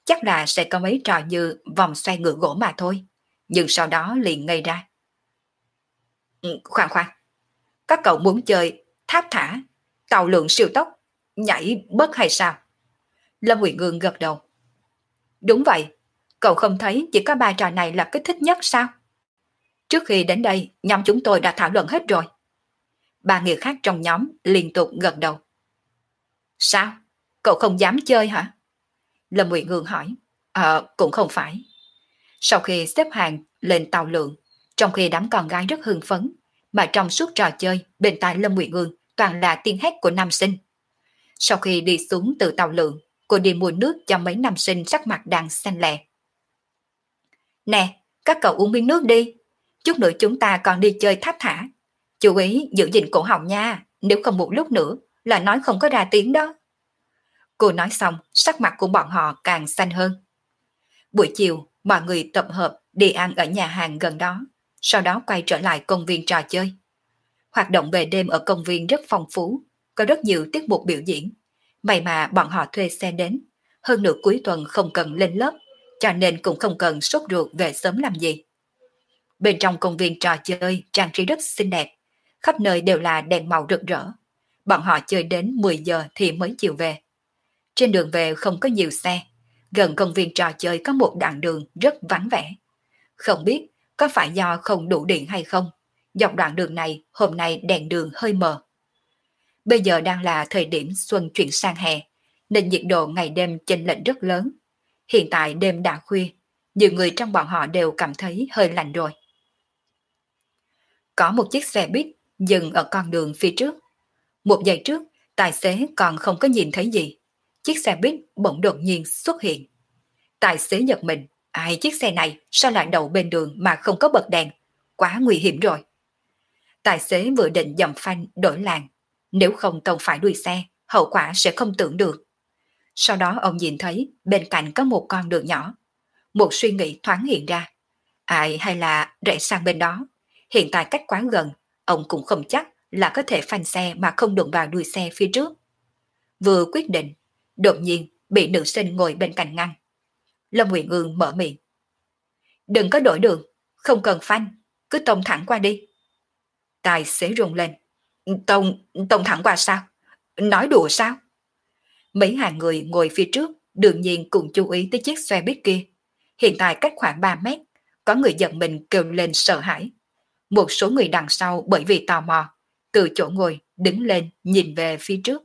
chắc là sẽ có mấy trò như vòng xoay ngựa gỗ mà thôi. Nhưng sau đó liền ngây ra. Khoan khoan, các cậu muốn chơi tháp thả, tàu lượn siêu tốc, nhảy bớt hay sao? Lâm Nguyệt Ngương gật đầu. Đúng vậy, cậu không thấy chỉ có ba trò này là kích thích nhất sao? Trước khi đến đây, nhóm chúng tôi đã thảo luận hết rồi. Ba người khác trong nhóm liên tục gật đầu. Sao? Cậu không dám chơi hả? Lâm Nguyệt Ngương hỏi. Cũng không phải. Sau khi xếp hàng lên tàu lượn, trong khi đám con gái rất hưng phấn, mà trong suốt trò chơi, bên tai Lâm Nguyệt Ngương toàn là tiếng hét của nam sinh. Sau khi đi xuống từ tàu lượn, cô đi mua nước cho mấy nam sinh sắc mặt đang xanh lè. Nè, các cậu uống miếng nước đi. Chút nữa chúng ta còn đi chơi tháp thả. Chú ý giữ gìn cổ họng nha, nếu không một lúc nữa là nói không có ra tiếng đó. Cô nói xong, sắc mặt của bọn họ càng xanh hơn. Buổi chiều, mọi người tập hợp đi ăn ở nhà hàng gần đó, sau đó quay trở lại công viên trò chơi. Hoạt động về đêm ở công viên rất phong phú, có rất nhiều tiết mục biểu diễn. May mà bọn họ thuê xe đến, hơn nữa cuối tuần không cần lên lớp, cho nên cũng không cần sốt ruột về sớm làm gì. Bên trong công viên trò chơi trang trí rất xinh đẹp, khắp nơi đều là đèn màu rực rỡ. Bọn họ chơi đến 10 giờ thì mới chịu về. Trên đường về không có nhiều xe, gần công viên trò chơi có một đoạn đường rất vắng vẻ. Không biết có phải do không đủ điện hay không, dọc đoạn đường này hôm nay đèn đường hơi mờ. Bây giờ đang là thời điểm xuân chuyển sang hè, nên nhiệt độ ngày đêm chênh lệch rất lớn. Hiện tại đêm đã khuya, nhiều người trong bọn họ đều cảm thấy hơi lạnh rồi. Có một chiếc xe buýt dừng ở con đường phía trước. Một giây trước, tài xế còn không có nhìn thấy gì. Chiếc xe buýt bỗng đột nhiên xuất hiện. Tài xế giật mình, chiếc xe này sao lại đậu bên đường mà không có bật đèn? Quá nguy hiểm rồi. Tài xế vừa định dầm phanh đổi làn, nếu không tông phải đuôi xe, hậu quả sẽ không tưởng được. Sau đó ông nhìn thấy bên cạnh có một con đường nhỏ. Một suy nghĩ thoáng hiện ra. Hay là rẽ sang bên đó. Hiện tại cách quá gần, ông cũng không chắc là có thể phanh xe mà không đụng vào đuôi xe phía trước. Vừa quyết định, đột nhiên bị nữ sinh ngồi bên cạnh ngăn. Lâm Nguyệt Ngương mở miệng. Đừng có đổi đường, không cần phanh, cứ tông thẳng qua đi. Tài xế rung lên. Tông thẳng qua sao? Nói đùa sao? Mấy hàng người ngồi phía trước đương nhiên cũng chú ý tới chiếc xe buýt kia. Hiện tại cách khoảng 3 mét, có người giật mình kêu lên sợ hãi. Một số người đằng sau bởi vì tò mò, từ chỗ ngồi đứng lên nhìn về phía trước.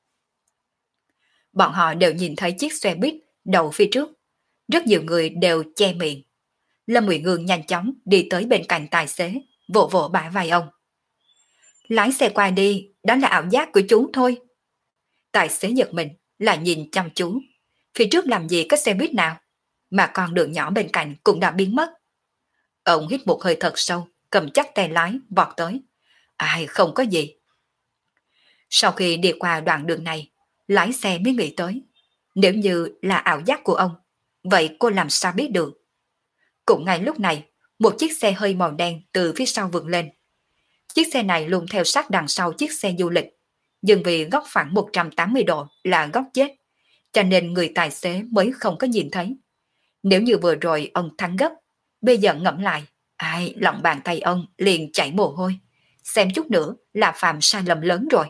Bọn họ đều nhìn thấy chiếc xe buýt đầu phía trước. Rất nhiều người đều che miệng. Lâm Nguyệt Ngương nhanh chóng đi tới bên cạnh tài xế, vỗ vỗ bả vai ông. Lái xe qua đi, đó là ảo giác của chú thôi. Tài xế giật mình, lại nhìn chăm chú. Phía trước làm gì có xe buýt nào, mà con đường nhỏ bên cạnh cũng đã biến mất. Ông hít một hơi thật sâu, cầm chắc tay lái, vọt tới. Không có gì. Sau khi đi qua đoạn đường này, lái xe mới nghĩ tới. Nếu như là ảo giác của ông, vậy cô làm sao biết được? Cũng ngay lúc này, một chiếc xe hơi màu đen từ phía sau vượt lên. Chiếc xe này luôn theo sát đằng sau chiếc xe du lịch, nhưng vì góc phẳng 180 độ là góc chết, cho nên người tài xế mới không có nhìn thấy. Nếu như vừa rồi ông thắng gấp, bây giờ ngẫm lại, lòng bàn tay ông liền chảy mồ hôi, xem chút nữa là phạm sai lầm lớn rồi.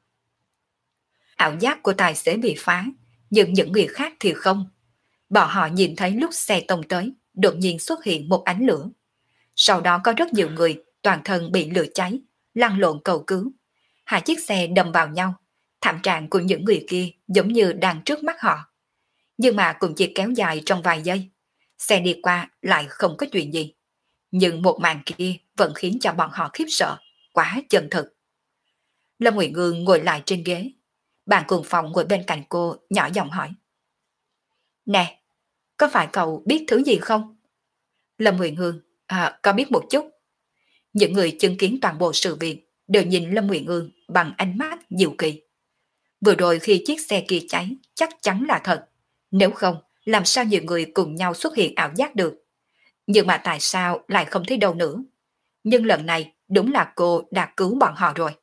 Ảo giác của tài xế bị phá, nhưng những người khác thì không. Bọn họ nhìn thấy lúc xe tông tới, đột nhiên xuất hiện một ánh lửa. Sau đó có rất nhiều người toàn thân bị lửa cháy, lăn lộn cầu cứu. Hai chiếc xe đâm vào nhau, thảm trạng của những người kia giống như đang trước mắt họ. Nhưng mà cũng chỉ kéo dài trong vài giây. Xe đi qua lại không có chuyện gì. Nhưng một màn kia vẫn khiến cho bọn họ khiếp sợ, quá chân thực. Lâm Nguyệt Ngương ngồi lại trên ghế. Bạn cùng phòng ngồi bên cạnh cô nhỏ giọng hỏi. Nè, có phải cậu biết thứ gì không? Lâm Nguyệt Ngương, có biết một chút. Những người chứng kiến toàn bộ sự việc đều nhìn Lâm Nguyệt Ngương bằng ánh mắt diệu kỳ. Vừa rồi khi chiếc xe kia cháy chắc chắn là thật. Nếu không, làm sao nhiều người cùng nhau xuất hiện ảo giác được? Nhưng mà tại sao lại không thấy đâu nữa? Nhưng lần này đúng là cô đã cứu bọn họ rồi.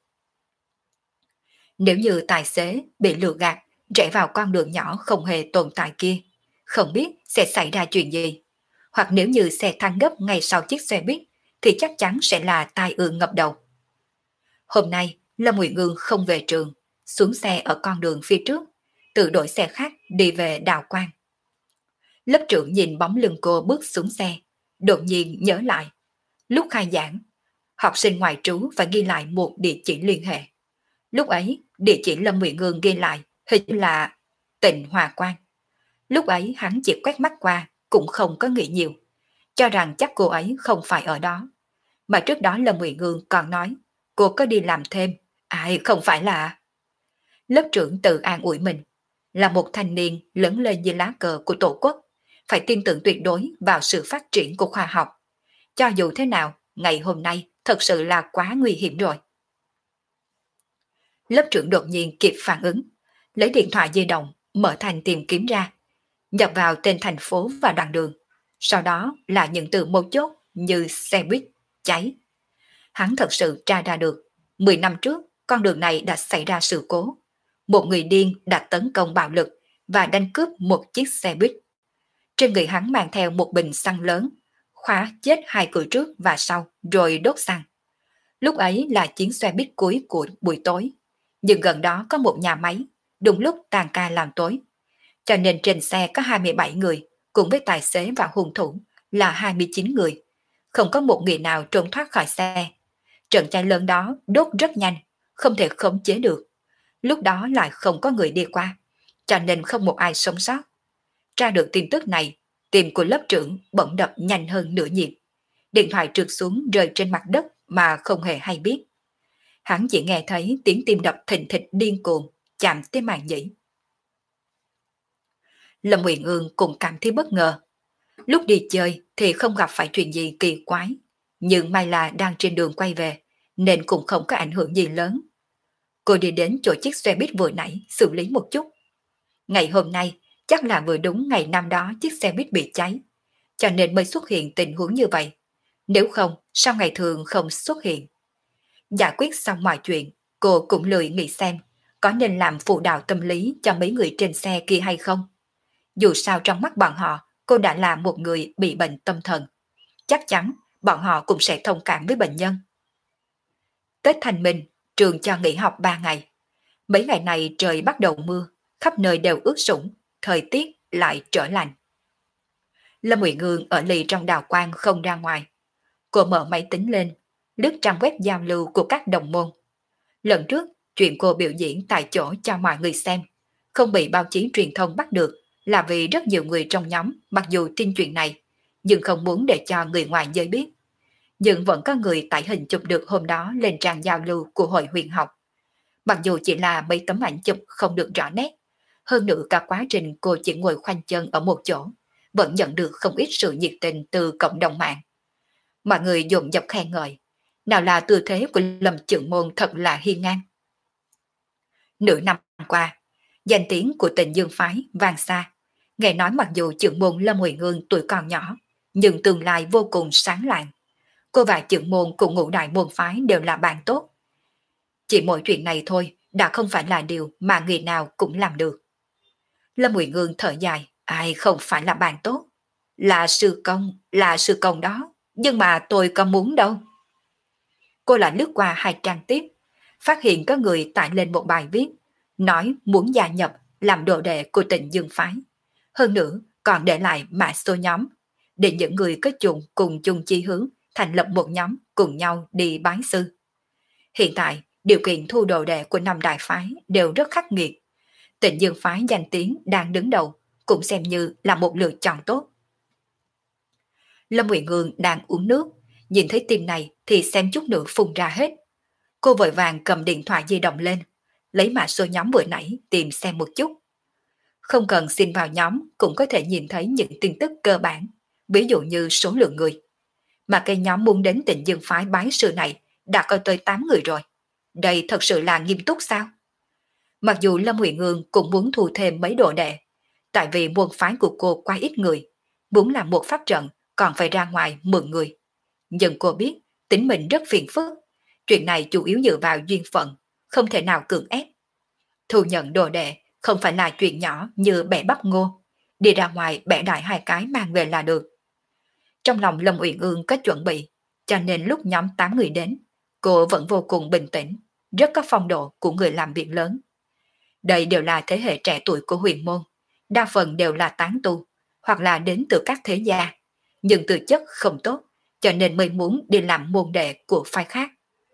Nếu như tài xế bị lừa gạt, rẽ vào con đường nhỏ không hề tồn tại kia, không biết sẽ xảy ra chuyện gì. Hoặc nếu như xe thăng gấp ngay sau chiếc xe buýt, thì chắc chắn sẽ là tai ương ngập đầu. Hôm nay, Lâm Nguyệt Ngương không về trường, xuống xe ở con đường phía trước, tự đổi xe khác đi về Đào Quang. Lớp trưởng nhìn bóng lưng cô bước xuống xe, đột nhiên nhớ lại. Lúc khai giảng, học sinh ngoại trú phải ghi lại một địa chỉ liên hệ. Lúc ấy, địa chỉ Lâm Nguyệt Ngương ghi lại hình như là Tịnh Hòa Quang. Lúc ấy hắn chỉ quét mắt qua, cũng không có nghĩ nhiều, cho rằng chắc cô ấy không phải ở đó. Mà trước đó Lâm Nguyệt Ngương còn nói, cô có đi làm thêm, ai không phải là... Lớp trưởng tự an ủi mình, là một thanh niên lớn lên dưới lá cờ của Tổ quốc, phải tin tưởng tuyệt đối vào sự phát triển của khoa học. Cho dù thế nào, ngày hôm nay thật sự là quá nguy hiểm rồi. Lớp trưởng đột nhiên kịp phản ứng, lấy điện thoại di động, mở thành tìm kiếm ra, nhập vào tên thành phố và đoạn đường. Sau đó là những từ mấu chốt như xe buýt, cháy. Hắn thật sự tra ra được, 10 năm trước, con đường này đã xảy ra sự cố. Một người điên đã tấn công bạo lực và đánh cướp một chiếc xe buýt. Trên người hắn mang theo một bình xăng lớn, khóa chết hai cửa trước và sau rồi đốt xăng. Lúc ấy là chuyến xe buýt cuối của buổi tối, nhưng gần đó có một nhà máy, đúng lúc tàn ca làm tối. Cho nên trên xe có 27 người, cùng với tài xế và hung thủ là 29 người. Không có một người nào trốn thoát khỏi xe. Trận cháy lớn đó đốt rất nhanh, không thể khống chế được. Lúc đó lại không có người đi qua, cho nên không một ai sống sót. Tra được tin tức này, tim của lớp trưởng bỗng đập nhanh hơn nửa nhịp. Điện thoại trượt xuống rơi trên mặt đất mà không hề hay biết. Hắn chỉ nghe thấy tiếng tim đập thình thịch điên cuồng, chạm tới màng nhĩ. Lâm Uyển Ương cũng cảm thấy bất ngờ. Lúc đi chơi thì không gặp phải chuyện gì kỳ quái, nhưng may là đang trên đường quay về, nên cũng không có ảnh hưởng gì lớn. Cô đi đến chỗ chiếc xe buýt vừa nãy xử lý một chút. Ngày hôm nay chắc là vừa đúng ngày năm đó chiếc xe buýt bị cháy, cho nên mới xuất hiện tình huống như vậy. Nếu không, sao ngày thường không xuất hiện? Giải quyết xong mọi chuyện, cô cũng lười nghĩ xem có nên làm phụ đạo tâm lý cho mấy người trên xe kia hay không. Dù sao trong mắt bọn họ, cô đã là một người bị bệnh tâm thần. Chắc chắn bọn họ cũng sẽ thông cảm với bệnh nhân. Tết Thanh Minh, trường cho nghỉ học 3 ngày. Mấy ngày này trời bắt đầu mưa, khắp nơi đều ướt sũng, thời tiết lại trở lạnh. Lâm Uyển Ngương ở lì trong Đào Quang không ra ngoài. Cô mở máy tính lên, lướt trang web giao lưu của các đồng môn. Lần trước, chuyện cô biểu diễn tại chỗ cho mọi người xem, không bị báo chí truyền thông bắt được là vì rất nhiều người trong nhóm mặc dù tin chuyện này, nhưng không muốn để cho người ngoài giới biết. Nhưng vẫn có người tải hình chụp được hôm đó lên trang giao lưu của Hội Huyền học. Mặc dù chỉ là mấy tấm ảnh chụp không được rõ nét, hơn nữa cả quá trình cô chỉ ngồi khoanh chân ở một chỗ, vẫn nhận được không ít sự nhiệt tình từ cộng đồng mạng. Mọi người dồn dập khen ngợi, nào là tư thế của Lâm Chưởng Môn thật là hiên ngang. Nửa năm qua, danh tiếng của Tịnh Dương phái vang xa. Nghe nói mặc dù Chưởng Môn Lâm Uyển Ương tuổi còn nhỏ, nhưng tương lai vô cùng sáng lạng. Cô và Chưởng Môn cùng ngũ đại môn phái đều là bạn tốt. Chỉ mỗi chuyện này thôi đã không phải là điều mà người nào cũng làm được. Lâm Uyển Ương thở dài, ai không phải là bạn tốt. Là sư công đó, nhưng mà tôi có muốn đâu. Cô lại lướt qua 2 trang tiếp, phát hiện có người tải lên một bài viết, nói muốn gia nhập làm đồ đệ của Tịnh Dương phái. Hơn nữa còn để lại mã số nhóm, để những người có cùng chung chí hướng thành lập một nhóm cùng nhau đi bái sư. Hiện tại, điều kiện thu đồ đệ của 5 đại phái đều rất khắc nghiệt. Tịnh Dương phái danh tiếng đang đứng đầu, cũng xem như là một lựa chọn tốt. Lâm Uyển Ương đang uống nước, nhìn thấy tin này thì xem chút nữa phun ra hết. Cô vội vàng cầm điện thoại di động lên, lấy mã số nhóm vừa nãy tìm xem một chút. Không cần xin vào nhóm cũng có thể nhìn thấy những tin tức cơ bản, ví dụ như số lượng người. Mà cái nhóm muốn đến Tịnh Dương phái bái sư này đã có tới 8 người rồi. Đây thật sự là nghiêm túc sao? Mặc dù Lâm Uyển Ương cũng muốn thu thêm mấy đồ đệ, tại vì môn phái của cô quá ít người, muốn làm một pháp trận còn phải ra ngoài mượn người. Nhưng cô biết tính mình rất phiền phức, chuyện này chủ yếu dựa vào duyên phận, không thể nào cưỡng ép. Thu nhận đồ đệ không phải là chuyện nhỏ như bẻ bắp ngô, đi ra ngoài bẻ đại hai cái mang về là được. Trong lòng Lâm Uyển Ương có chuẩn bị, cho nên lúc nhóm 8 người đến, cô vẫn vô cùng bình tĩnh, rất có phong độ của người làm việc lớn. Đây đều là thế hệ trẻ tuổi của huyền môn, đa phần đều là tán tu, hoặc là đến từ các thế gia, nhưng tư chất không tốt, cho nên mới muốn đi làm môn đệ của phái khác.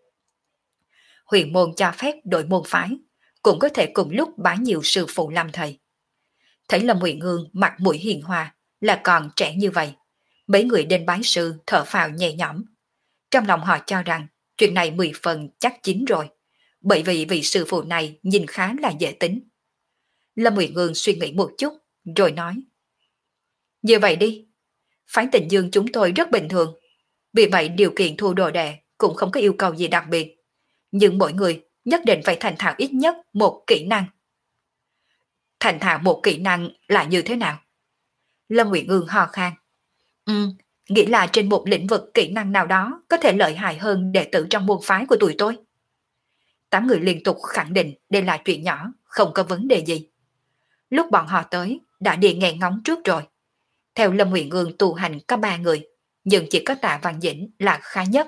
Huyền môn cho phép đổi môn phái, cũng có thể cùng lúc bái nhiều sư phụ làm thầy. Thấy Lâm Uyển Ương mặt mũi hiền hòa, là còn trẻ như vậy, mấy người đến bái sư thở phào nhẹ nhõm. Trong lòng họ cho rằng chuyện này 10 phần chắc chín rồi, bởi vì vị sư phụ này nhìn khá là dễ tính. Lâm Uyển Ương suy nghĩ một chút, rồi nói: như vậy đi, phái Tình Dương chúng tôi rất bình thường, vì vậy điều kiện thu đồ đệ cũng không có yêu cầu gì đặc biệt, nhưng mỗi người nhất định phải thành thạo ít nhất một kỹ năng. Thành thạo một kỹ năng là như thế nào? Lâm Uyển Ương ho khan. Nghĩ là trên một lĩnh vực kỹ năng nào đó có thể lợi hại hơn đệ tử trong môn phái của tụi tôi. 8 người liên tục khẳng định đây là chuyện nhỏ, không có vấn đề gì. Lúc bọn họ tới, đã đi nghe ngóng trước rồi. Theo Lâm Uyển Ương tu hành có 3 người, nhưng chỉ có Tạ Văn Dĩnh là khá nhất.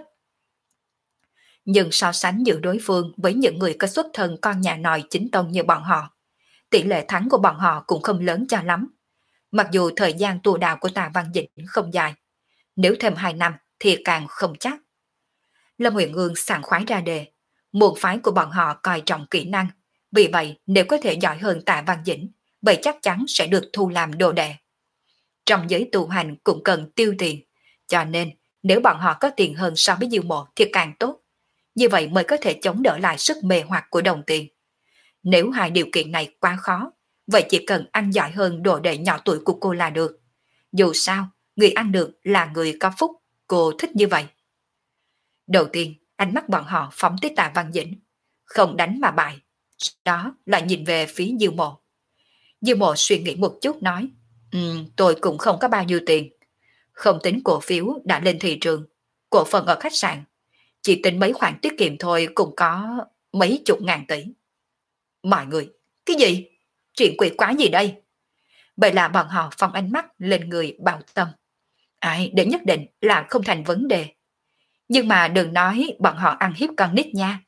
Nhưng so sánh giữa đối phương với những người có xuất thân con nhà nòi chính tông như bọn họ, tỷ lệ thắng của bọn họ cũng không lớn cho lắm. Mặc dù thời gian tu đạo của Tạ Văn Dĩnh không dài, nếu thêm 2 năm thì càng không chắc. Lâm Uyển Ương sảng khoái ra đề, môn phái của bọn họ coi trọng kỹ năng, vì vậy nếu có thể giỏi hơn Tạ Văn Dĩnh, vậy chắc chắn sẽ được thu làm đồ đệ. Trong giới tu hành cũng cần tiêu tiền, cho nên nếu bọn họ có tiền hơn so với Diêu Mộ thì càng tốt, như vậy mới có thể chống đỡ lại sức mê hoặc của đồng tiền. Nếu hai điều kiện này quá khó, vậy chỉ cần ăn giỏi hơn đồ đệ nhỏ tuổi của cô là được. Dù sao, người ăn được là người có phúc, cô thích như vậy. Đầu tiên, ánh mắt bọn họ phóng tới Tạ Văn Dĩnh, không đánh mà bại. Sau đó lại nhìn về phía Diêu Mộ. Diêu Mộ suy nghĩ một chút nói, tôi cũng không có bao nhiêu tiền. Không tính cổ phiếu đã lên thị trường, cổ phần ở khách sạn. Chỉ tính mấy khoản tiết kiệm thôi cũng có mấy chục ngàn tỷ. Mọi người, cái gì? Chuyện quỷ quá gì đây? Vậy là bọn họ phóng ánh mắt lên người Bảo Tâm. Ai để nhất định là không thành vấn đề. Nhưng mà đừng nói bọn họ ăn hiếp con nít nha.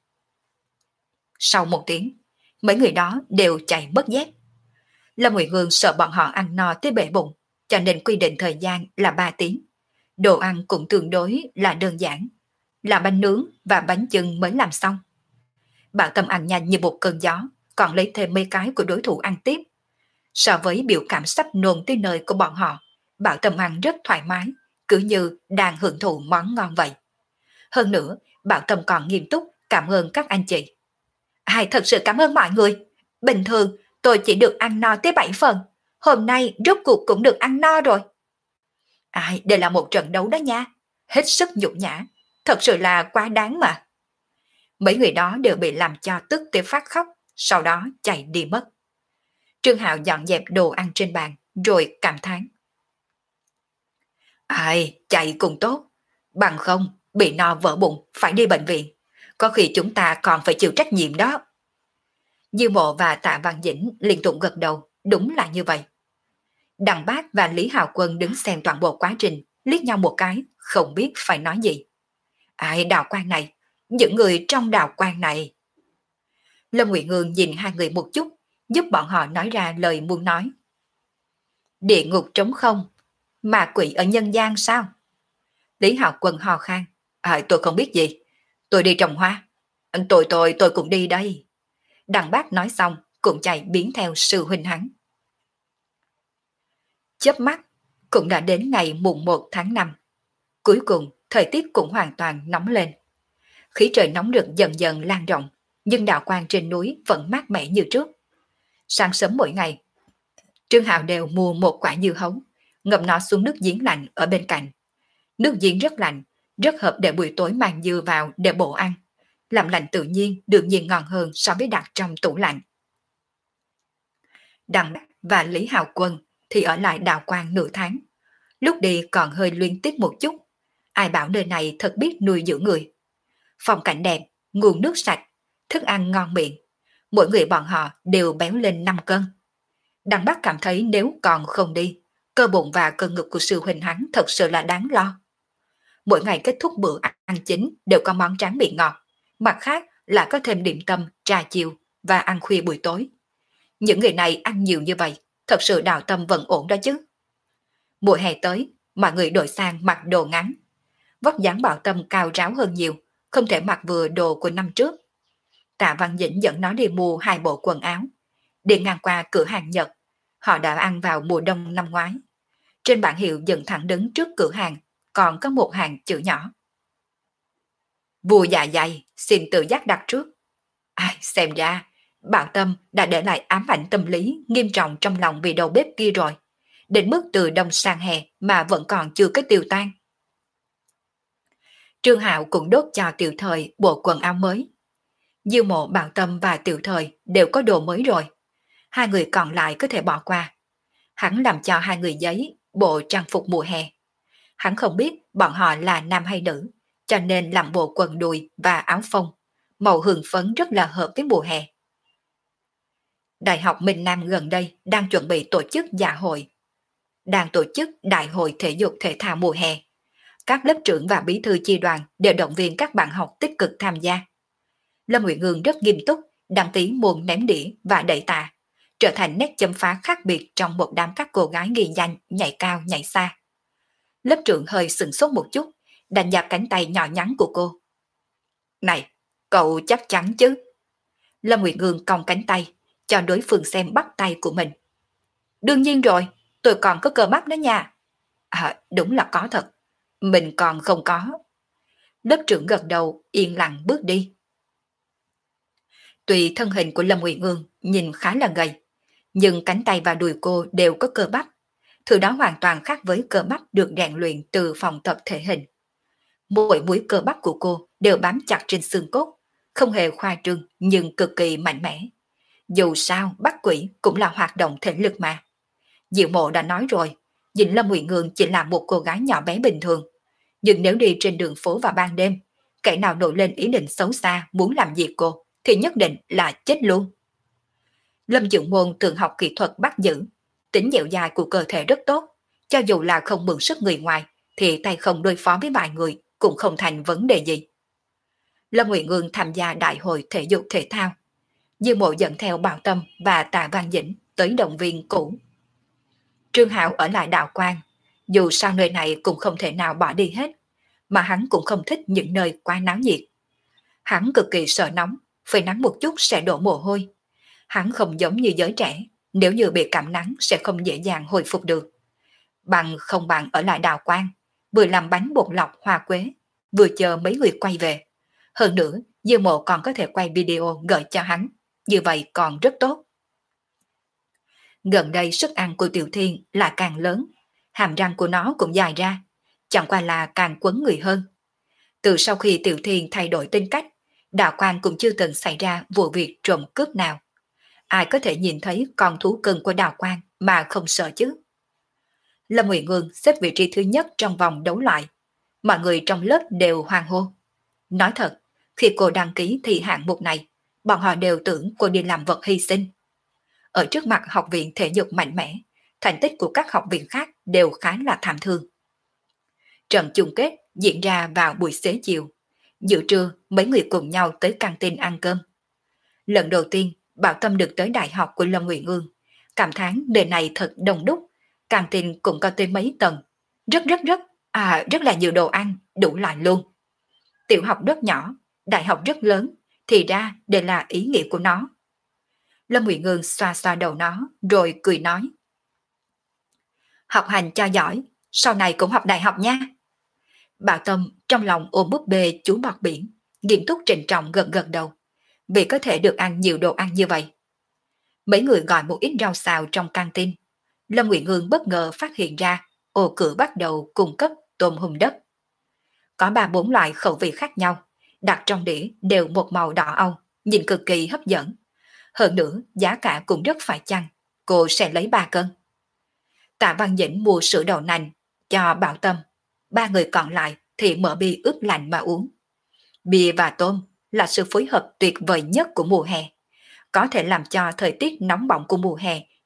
Sau một tiếng, mấy người đó đều chạy mất dép. Lâm Uyển Ương sợ bọn họ ăn no tới bể bụng, cho nên quy định thời gian là 3 tiếng. Đồ ăn cũng tương đối là đơn giản, là bánh nướng và bánh chưng mới làm xong. Bảo Tâm ăn nhanh như một cơn gió, còn lấy thêm mấy cái của đối thủ ăn tiếp. So với biểu cảm sắp nôn tới nơi của bọn họ, Bảo Tâm ăn rất thoải mái, cứ như đang hưởng thụ món ngon vậy. Hơn nữa, Bảo Tâm còn nghiêm túc cảm ơn các anh chị. Ai thật sự cảm ơn mọi người. Bình thường tôi chỉ được ăn no tới 7 phần, hôm nay rốt cuộc cũng được ăn no rồi. Ai, đây là một trận đấu đó nha, hết sức nhục nhã, thật sự là quá đáng mà. Mấy người đó đều bị làm cho tức tới phát khóc, sau đó chạy đi mất. Trương Hạo dọn dẹp đồ ăn trên bàn, rồi cảm thán. Ai, chạy cũng tốt, bằng không, bị no vỡ bụng, phải đi bệnh viện. Có khi chúng ta còn phải chịu trách nhiệm đó. Diêu Mộ và Tạ Văn Dĩnh liên tục gật đầu, đúng là như vậy. Đằng Bác và Lý Hào Quân đứng xem toàn bộ quá trình, liếc nhau một cái, không biết phải nói gì. Ai đạo quan này, những người trong đạo quan này. Lâm Uyển Ương nhìn hai người một chút, giúp bọn họ nói ra lời muốn nói. Địa ngục trống không, ma quỷ ở nhân gian sao? Lý Hào Quân hò khan. Tôi không biết gì, tôi đi trồng hoa. Tôi cũng đi đây. Đằng Bác nói xong, cũng chạy biến theo sư huynh hắn. Chớp mắt, cũng đã đến ngày mùng 1 tháng 5. Cuối cùng, thời tiết cũng hoàn toàn nóng lên. Khí trời nóng rực dần dần lan rộng, nhưng đạo quan trên núi vẫn mát mẻ như trước. Sáng sớm mỗi ngày, Trương Hạo đều mua một quả dưa hấu, ngậm nó xuống nước giếng lạnh ở bên cạnh. Nước giếng rất lạnh, rất hợp để buổi tối mang dưa vào để bổ ăn. Làm lạnh tự nhiên đương nhiên ngon hơn so với đặt trong tủ lạnh. Đằng và Lý Hào Quân thì ở lại đạo quan nửa tháng. Lúc đi còn hơi luyến tiếc một chút. Ai bảo nơi này thật biết nuôi dưỡng người. Phong cảnh đẹp, nguồn nước sạch, thức ăn ngon miệng. Mỗi người bọn họ đều béo lên 5 cân. Đằng Bắc cảm thấy nếu còn không đi, cơ bụng và cơ ngực của sư huynh hắn thật sự là đáng lo. Mỗi ngày kết thúc bữa ăn chính đều có món tráng miệng ngọt, mặt khác là có thêm điểm tâm, trà chiều và ăn khuya buổi tối. Những người này ăn nhiều như vậy, thật sự đạo tâm vẫn ổn đó chứ. Mùa hè tới, mọi người đổi sang mặc đồ ngắn. Vóc dáng Bảo Tâm cao ráo hơn nhiều, không thể mặc vừa đồ của năm trước. Tạ Văn Dĩnh dẫn nó đi mua 2 bộ quần áo. Đi ngang qua cửa hàng Nhật, họ đã ăn vào mùa đông năm ngoái. Trên bảng hiệu dựng thẳng đứng trước cửa hàng, còn có một hàng chữ nhỏ. Vua dạ dày, xin tự giác đặt trước. Ai, xem ra, Bảo Tâm đã để lại ám ảnh tâm lý nghiêm trọng trong lòng vì đầu bếp kia rồi. Đến mức từ đông sang hè mà vẫn còn chưa có tiêu tan. Trương Hạo cũng đốt cho Tiểu Thời bộ quần áo mới. Diêu Mộ, Bảo Tâm và Tiểu Thời đều có đồ mới rồi. 2 người còn lại có thể bỏ qua. Hắn làm cho 2 người giấy bộ trang phục mùa hè. Hắn không biết bọn họ là nam hay nữ, cho nên làm bộ quần đùi và áo phông. Màu hường phấn rất là hợp với mùa hè. Đại học Minh Nam gần đây đang chuẩn bị tổ chức dạ hội. Đang tổ chức đại hội thể dục thể thao mùa hè. Các lớp trưởng và bí thư chi đoàn đều động viên các bạn học tích cực tham gia. Lâm Uyển Ương rất nghiêm túc đăng ký môn ném đĩa và đẩy tạ, trở thành nét chấm phá khác biệt trong một đám các cô gái ghi danh nhảy cao nhảy xa. Lớp trưởng hơi sửng sốt một chút, đánh giá cánh tay nhỏ nhắn của cô. Này, cậu chắc chắn chứ? Lâm Uyển Ương cong cánh tay, cho đối phương xem bắp tay của mình. Đương nhiên rồi, tôi còn có cơ bắp đó nha. À, đúng là có thật. Mình còn không có. Lớp trưởng gật đầu, yên lặng bước đi. Tuy thân hình của Lâm Uyển Ương nhìn khá là gầy, nhưng cánh tay và đùi cô đều có cơ bắp. Thứ đó hoàn toàn khác với cơ bắp được rèn luyện từ phòng tập thể hình. Mỗi múi cơ bắp của cô đều bám chặt trên xương cốt, không hề khoa trương nhưng cực kỳ mạnh mẽ. Dù sao, bắt quỷ cũng là hoạt động thể lực mà. Diệu Mộ đã nói rồi, nhìn Lâm Uyển Ương chỉ là một cô gái nhỏ bé bình thường. Nhưng nếu đi trên đường phố vào ban đêm, kẻ nào nổi lên ý định xấu xa muốn làm gì cô, thì nhất định là chết luôn. Lâm Dượng Môn thường học kỹ thuật bắt giữ, tính dẻo dai của cơ thể rất tốt. Cho dù là không mượn sức người ngoài, thì tay không đối phó với vài người cũng không thành vấn đề gì. Lâm Uyển Ương tham gia đại hội thể dục thể thao. Dương Mộ dẫn theo Bảo Tâm và Tạ Văn Dĩnh tới động viên cũ. Trương Hạo ở lại đạo quan, dù sao nơi này cũng không thể nào bỏ đi hết, mà hắn cũng không thích những nơi quá náo nhiệt. Hắn cực kỳ sợ nóng, phải nắng một chút sẽ đổ mồ hôi. Hắn không giống như giới trẻ, nếu như bị cảm nắng sẽ không dễ dàng hồi phục được. Bằng không bằng ở lại đạo quan, vừa làm bánh bột lọc hoa quế, vừa chờ mấy người quay về. Hơn nữa, Dương Mộ còn có thể quay video gửi cho hắn, như vậy còn rất tốt. Gần đây sức ăn của Tiểu Thiên là càng lớn, hàm răng của nó cũng dài ra, chẳng qua là càng quấn người hơn. Từ sau khi Tiểu Thiên thay đổi tính cách, đạo quan cũng chưa từng xảy ra vụ việc trộm cướp nào. Ai có thể nhìn thấy con thú cưng của đạo quan mà không sợ chứ? Lâm Uyển Ương xếp vị trí thứ nhất trong vòng đấu loại. Mọi người trong lớp đều hoan hô. Nói thật, khi cô đăng ký thi hạng mục này, bọn họ đều tưởng cô đi làm vật hy sinh. Ở trước mặt học viện thể dục mạnh mẽ, thành tích của các học viện khác đều khá là thảm thương. Trận chung kết diễn ra vào buổi xế chiều. Giữa trưa, mấy người cùng nhau tới căng tin ăn cơm. Lần đầu tiên, Bảo Tâm được tới đại học của Lâm Uyển Ương. Cảm thán nơi này thật đông đúc, căng tin cũng có tới mấy tầng. Rất là nhiều đồ ăn, đủ loại luôn. Tiểu học rất nhỏ, đại học rất lớn, thì ra đây là ý nghĩa của nó. Lâm Uyển Ương xoa xoa đầu nó, rồi cười nói. Học hành cho giỏi, sau này cũng học đại học nha. Bảo Tâm trong lòng ôm búp bê chú bọt biển, nghiêm túc trịnh trọng gật gật đầu, vì có thể được ăn nhiều đồ ăn như vậy. Mấy người gọi một ít rau xào trong căng tin. Lâm Uyển Ương bất ngờ phát hiện ra ô cửa bắt đầu cung cấp tôm hùm đất. Có 3-4 loại khẩu vị khác nhau, đặt trong đĩa đều một màu đỏ ong, nhìn cực kỳ hấp dẫn. Hơn nữa, giá cả cũng rất phải chăng, cô sẽ lấy 3 cân. Tạ Văn Dĩnh mua sữa đậu nành cho Bảo Tâm, 3 người còn lại thì mở bia ướp lạnh mà uống. Bia và tôm là sự phối hợp tuyệt vời nhất của mùa hè, có thể làm cho thời tiết nóng bỏng của mùa hè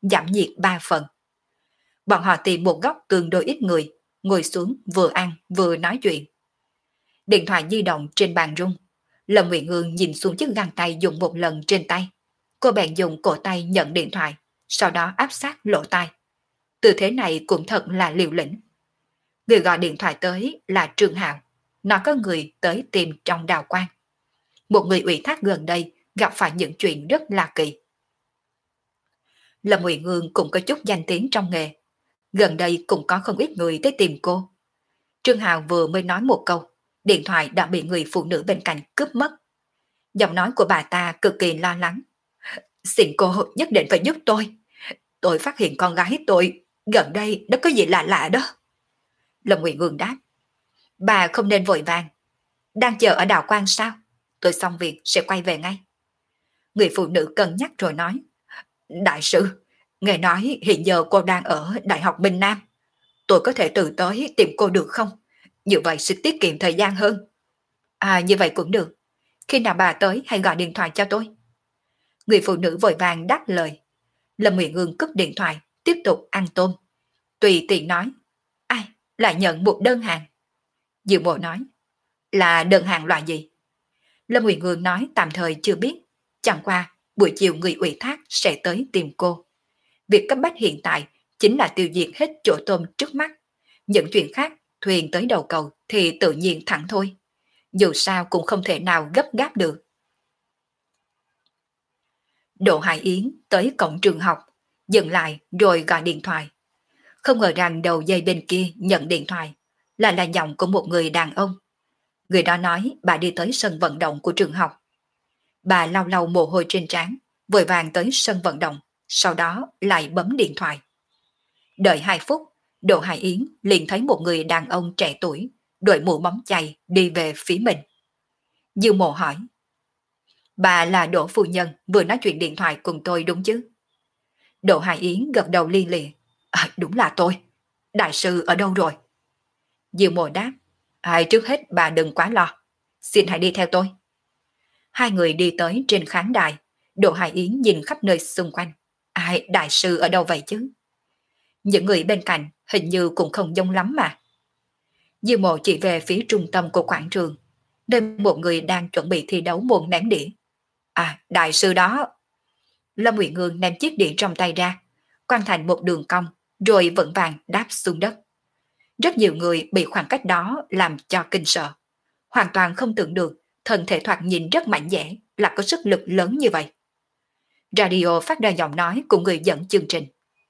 giảm nhiệt 3 phần. Bọn họ tìm một góc tương đối ít người, ngồi xuống vừa ăn vừa nói chuyện. Điện thoại di động trên bàn rung. Lâm Nguyện Hương nhìn xuống chiếc găng tay dùng một lần trên tay. Cô bèn dùng cổ tay nhận điện thoại, sau đó áp sát lỗ tai. Tư thế này cũng thật là liều lĩnh. Người gọi điện thoại tới là Trương Hạo, nói có người tới tìm trong đào quan. Một người ủy thác gần đây gặp phải những chuyện rất là kỳ. Lâm Nguyện Hương cũng có chút danh tiếng trong nghề. Gần đây cũng có không ít người tới tìm cô. Trương Hạo vừa mới nói một câu, điện thoại đã bị người phụ nữ bên cạnh cướp mất. Giọng nói của bà ta cực kỳ lo lắng. Xin cô nhất định phải giúp tôi. Tôi phát hiện con gái tôi gần đây nó có gì lạ lạ đó. Lâm Nguyện Hương đáp. Bà không nên vội vàng. Đang chờ ở đào quan sao? Tôi xong việc sẽ quay về ngay. Người phụ nữ cân nhắc rồi nói. Đại sư, nghe nói hiện giờ cô đang ở Đại học Minh Nam. Tôi có thể từ tới tìm cô được không? Như vậy sẽ tiết kiệm thời gian hơn. À, như vậy cũng được. Khi nào bà tới hãy gọi điện thoại cho tôi. Người phụ nữ vội vàng đáp lời. Lâm Nguyện Hương cúp điện thoại, tiếp tục ăn tôm. Tùy tiện nói. Ai, lại nhận một đơn hàng. Diệu Bộ nói. Là đơn hàng loại gì? Lâm Nguyện Hương nói tạm thời chưa biết. Chẳng qua, buổi chiều người ủy thác sẽ tới tìm cô. Việc cấp bách hiện tại chính là tiêu diệt hết chỗ tôm trước mắt. Những chuyện khác, thuyền tới đầu cầu thì tự nhiên thẳng thôi. Dù sao cũng không thể nào gấp gáp được. Đỗ Hải Yến tới cổng trường học, dừng lại rồi gọi điện thoại. Không ngờ rằng đầu dây bên kia nhận điện thoại là giọng của một người đàn ông. Người đó nói bà đi tới sân vận động của trường học. Bà lau lau mồ hôi trên trán, vội vàng tới sân vận động, sau đó lại bấm điện thoại. Đợi 2 phút, Đỗ Hải Yến liền thấy một người đàn ông trẻ tuổi, đội mũ móng chày đi về phía mình. Dư Mộ hỏi. Bà là Đỗ phu nhân vừa nói chuyện điện thoại cùng tôi đúng chứ? Đỗ Hải Yến gật đầu li lịa. À, đúng là tôi. Đại sư ở đâu rồi? Diêu Mộ đáp. Trước hết bà đừng quá lo. Xin hãy đi theo tôi. Hai người đi tới trên khán đài. Đỗ Hải Yến nhìn khắp nơi xung quanh. Đại sư ở đâu vậy chứ? Những người bên cạnh hình như cũng không giống lắm mà. Diêu Mộ chỉ về phía trung tâm của quảng trường, nơi một người đang chuẩn bị thi đấu môn ném đĩa. Đại sư đó. Lâm Nguyện Hương ném chiếc đĩa trong tay ra, quăng thành một đường cong, rồi vững vàng đáp xuống đất. Rất nhiều người bị khoảng cách đó làm cho kinh sợ. Hoàn toàn không tưởng được thân thể thoạt nhìn rất mạnh mẽ là có sức lực lớn như vậy. Radio phát ra giọng nói của người dẫn chương trình.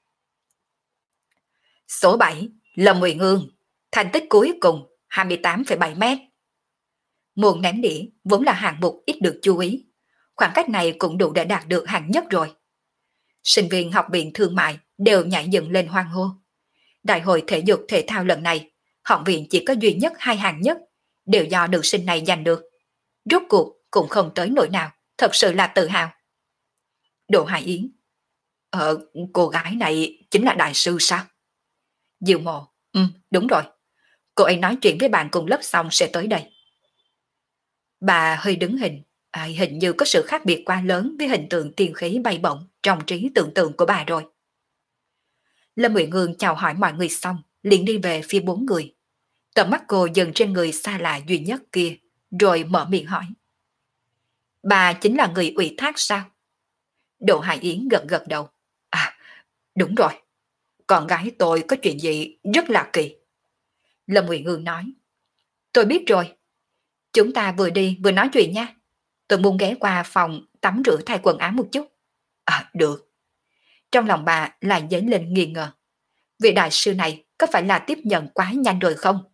Số 7, Lâm Nguyện Hương, thành tích cuối cùng 28,7 mét. Môn ném đĩa vốn là hạng mục ít được chú ý. Khoảng cách này cũng đủ để đạt được hạng nhất rồi. Sinh viên học viện thương mại đều nhảy dựng lên hoan hô. Đại hội thể dục thể thao lần này, học viện chỉ có duy nhất 2 hạng nhất, đều do nữ sinh này giành được. Rốt cuộc cũng không tới nỗi nào, thật sự là tự hào. Đỗ Hải Yến. Cô gái này chính là đại sư sao? Diệu Mộ. Đúng rồi. Cô ấy nói chuyện với bạn cùng lớp xong sẽ tới đây. Bà hơi đứng hình. Hình như có sự khác biệt quá lớn với hình tượng tiên khí bay bổng trong trí tưởng tượng của bà rồi. Lâm Nguyện Hương chào hỏi mọi người xong, liền đi về phía 4 người. Tầm mắt cô dừng trên người xa lạ duy nhất kia, rồi mở miệng hỏi. Bà chính là người ủy thác sao? Đỗ Hải Yến gật gật đầu. Đúng rồi. Con gái tôi có chuyện gì rất là kỳ. Lâm Nguyện Hương nói. Tôi biết rồi. Chúng ta vừa đi vừa nói chuyện nha. Tôi muốn ghé qua phòng tắm rửa thay quần áo một chút. Được. Trong lòng bà lại dấy lên nghi ngờ. Vị đại sư này có phải là tiếp nhận quá nhanh rồi không?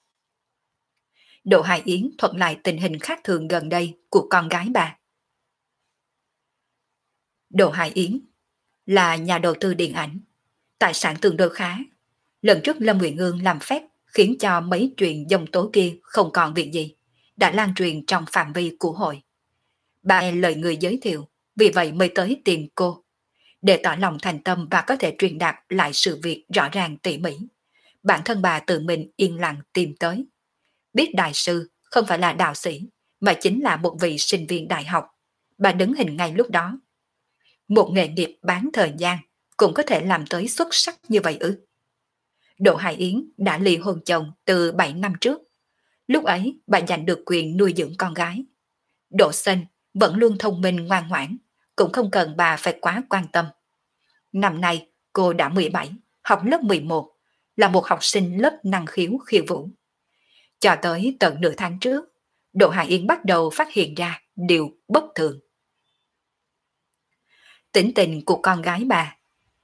Đỗ Hải Yến thuật lại tình hình khác thường gần đây của con gái bà. Đỗ Hải Yến là nhà đầu tư điện ảnh, tài sản tương đối khá. Lần trước Lâm Nguyện Hương làm phép khiến cho mấy chuyện dông tố kia không còn việc gì, đã lan truyền trong phạm vi của hội. Bà nghe lời người giới thiệu, vì vậy mới tới tìm cô. Để tỏ lòng thành tâm và có thể truyền đạt lại sự việc rõ ràng tỉ mỉ, bản thân bà tự mình yên lặng tìm tới. Biết đại sư không phải là đạo sĩ, mà chính là một vị sinh viên đại học. Bà đứng hình ngay lúc đó. Một nghề nghiệp bán thời gian, cũng có thể làm tới xuất sắc như vậy ư? Đỗ Hải Yến đã ly hôn chồng từ 7 năm trước. Lúc ấy bà giành được quyền nuôi dưỡng con gái. Đỗ Sinh vẫn luôn thông minh ngoan ngoãn, cũng không cần bà phải quá quan tâm. Năm nay cô đã 17, học lớp 11, là một học sinh lớp năng khiếu khiêu vũ. Cho tới tận nửa tháng trước, Đỗ Hải Yến bắt đầu phát hiện ra điều bất thường. Tính tình của con gái bà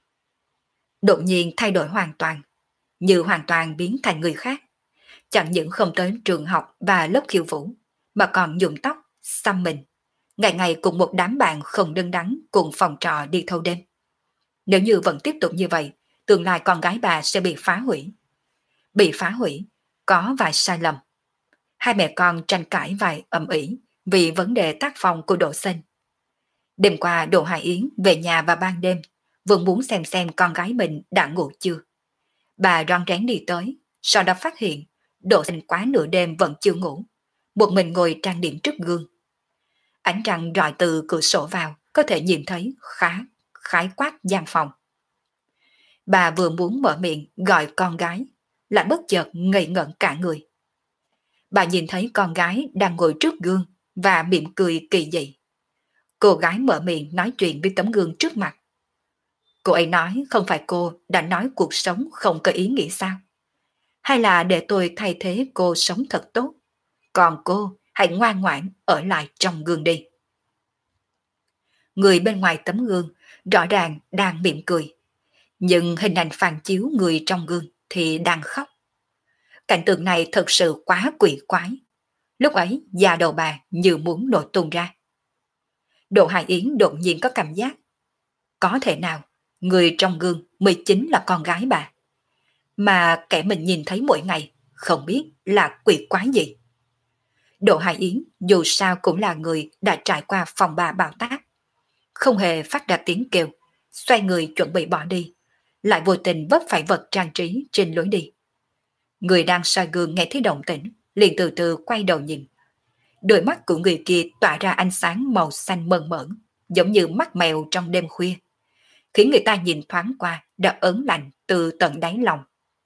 đột nhiên thay đổi hoàn toàn, như hoàn toàn biến thành người khác. Chẳng những không tới trường học và lớp khiêu vũ, mà còn nhuộm tóc, xăm mình, ngày ngày cùng một đám bạn không đứng đắn cùng phòng trọ đi thâu đêm. Nếu như vẫn tiếp tục như vậy, tương lai con gái bà sẽ bị phá hủy. Bị phá hủy, có vài sai lầm. Hai mẹ con tranh cãi vài ầm ĩ vì vấn đề tác phong của Đỗ Sinh. Đêm qua Đỗ Hải Yến về nhà vào ban đêm, vẫn muốn xem con gái mình đã ngủ chưa. Bà rón rén đi tới, sau đó phát hiện Đỗ Sinh quá nửa đêm vẫn chưa ngủ, một mình ngồi trang điểm trước gương. Ánh trăng rọi từ cửa sổ vào, có thể nhìn thấy khái quát gian phòng. Bà vừa muốn mở miệng gọi con gái, lại bất chợt ngây ngẩn cả người. Bà nhìn thấy con gái đang ngồi trước gương và mỉm cười kỳ dị. Cô gái mở miệng nói chuyện với tấm gương trước mặt. Cô ấy nói không phải cô đã nói cuộc sống không có ý nghĩa sao? Hay là để tôi thay thế cô sống thật tốt, còn cô hãy ngoan ngoãn ở lại trong gương đi. Người bên ngoài tấm gương rõ ràng đang mỉm cười, nhưng hình ảnh phản chiếu người trong gương thì đang khóc. Cảnh tượng này thật sự quá quỷ quái. Lúc ấy da đầu bà như muốn nổ tung ra. Đỗ Hải Yến đột nhiên có cảm giác, có thể nào người trong gương mới chính là con gái bà, mà kẻ mình nhìn thấy mỗi ngày không biết là quỷ quái gì. Đỗ Hải Yến dù sao cũng là người đã trải qua phòng bà bạo tác, không hề phát ra tiếng kêu, xoay người chuẩn bị bỏ đi, lại vô tình vấp phải vật trang trí trên lối đi. Người đang soi gương nghe thấy động tĩnh, liền từ từ quay đầu nhìn. Đôi mắt của người kia tỏa ra ánh sáng màu xanh mơn mởn, giống như mắt mèo trong đêm khuya, khiến người ta nhìn thoáng qua đã ớn lạnh từ tận đáy lòng.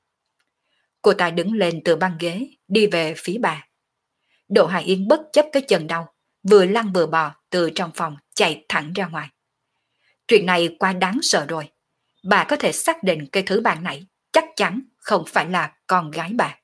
Cô ta đứng lên từ băng ghế, đi về phía bà. Đỗ Hải Yến bất chấp cái chân đau, vừa lăn vừa bò từ trong phòng chạy thẳng ra ngoài. Chuyện này quá đáng sợ rồi. Bà có thể xác định cái thứ bạn này chắc chắn không phải là con gái bà.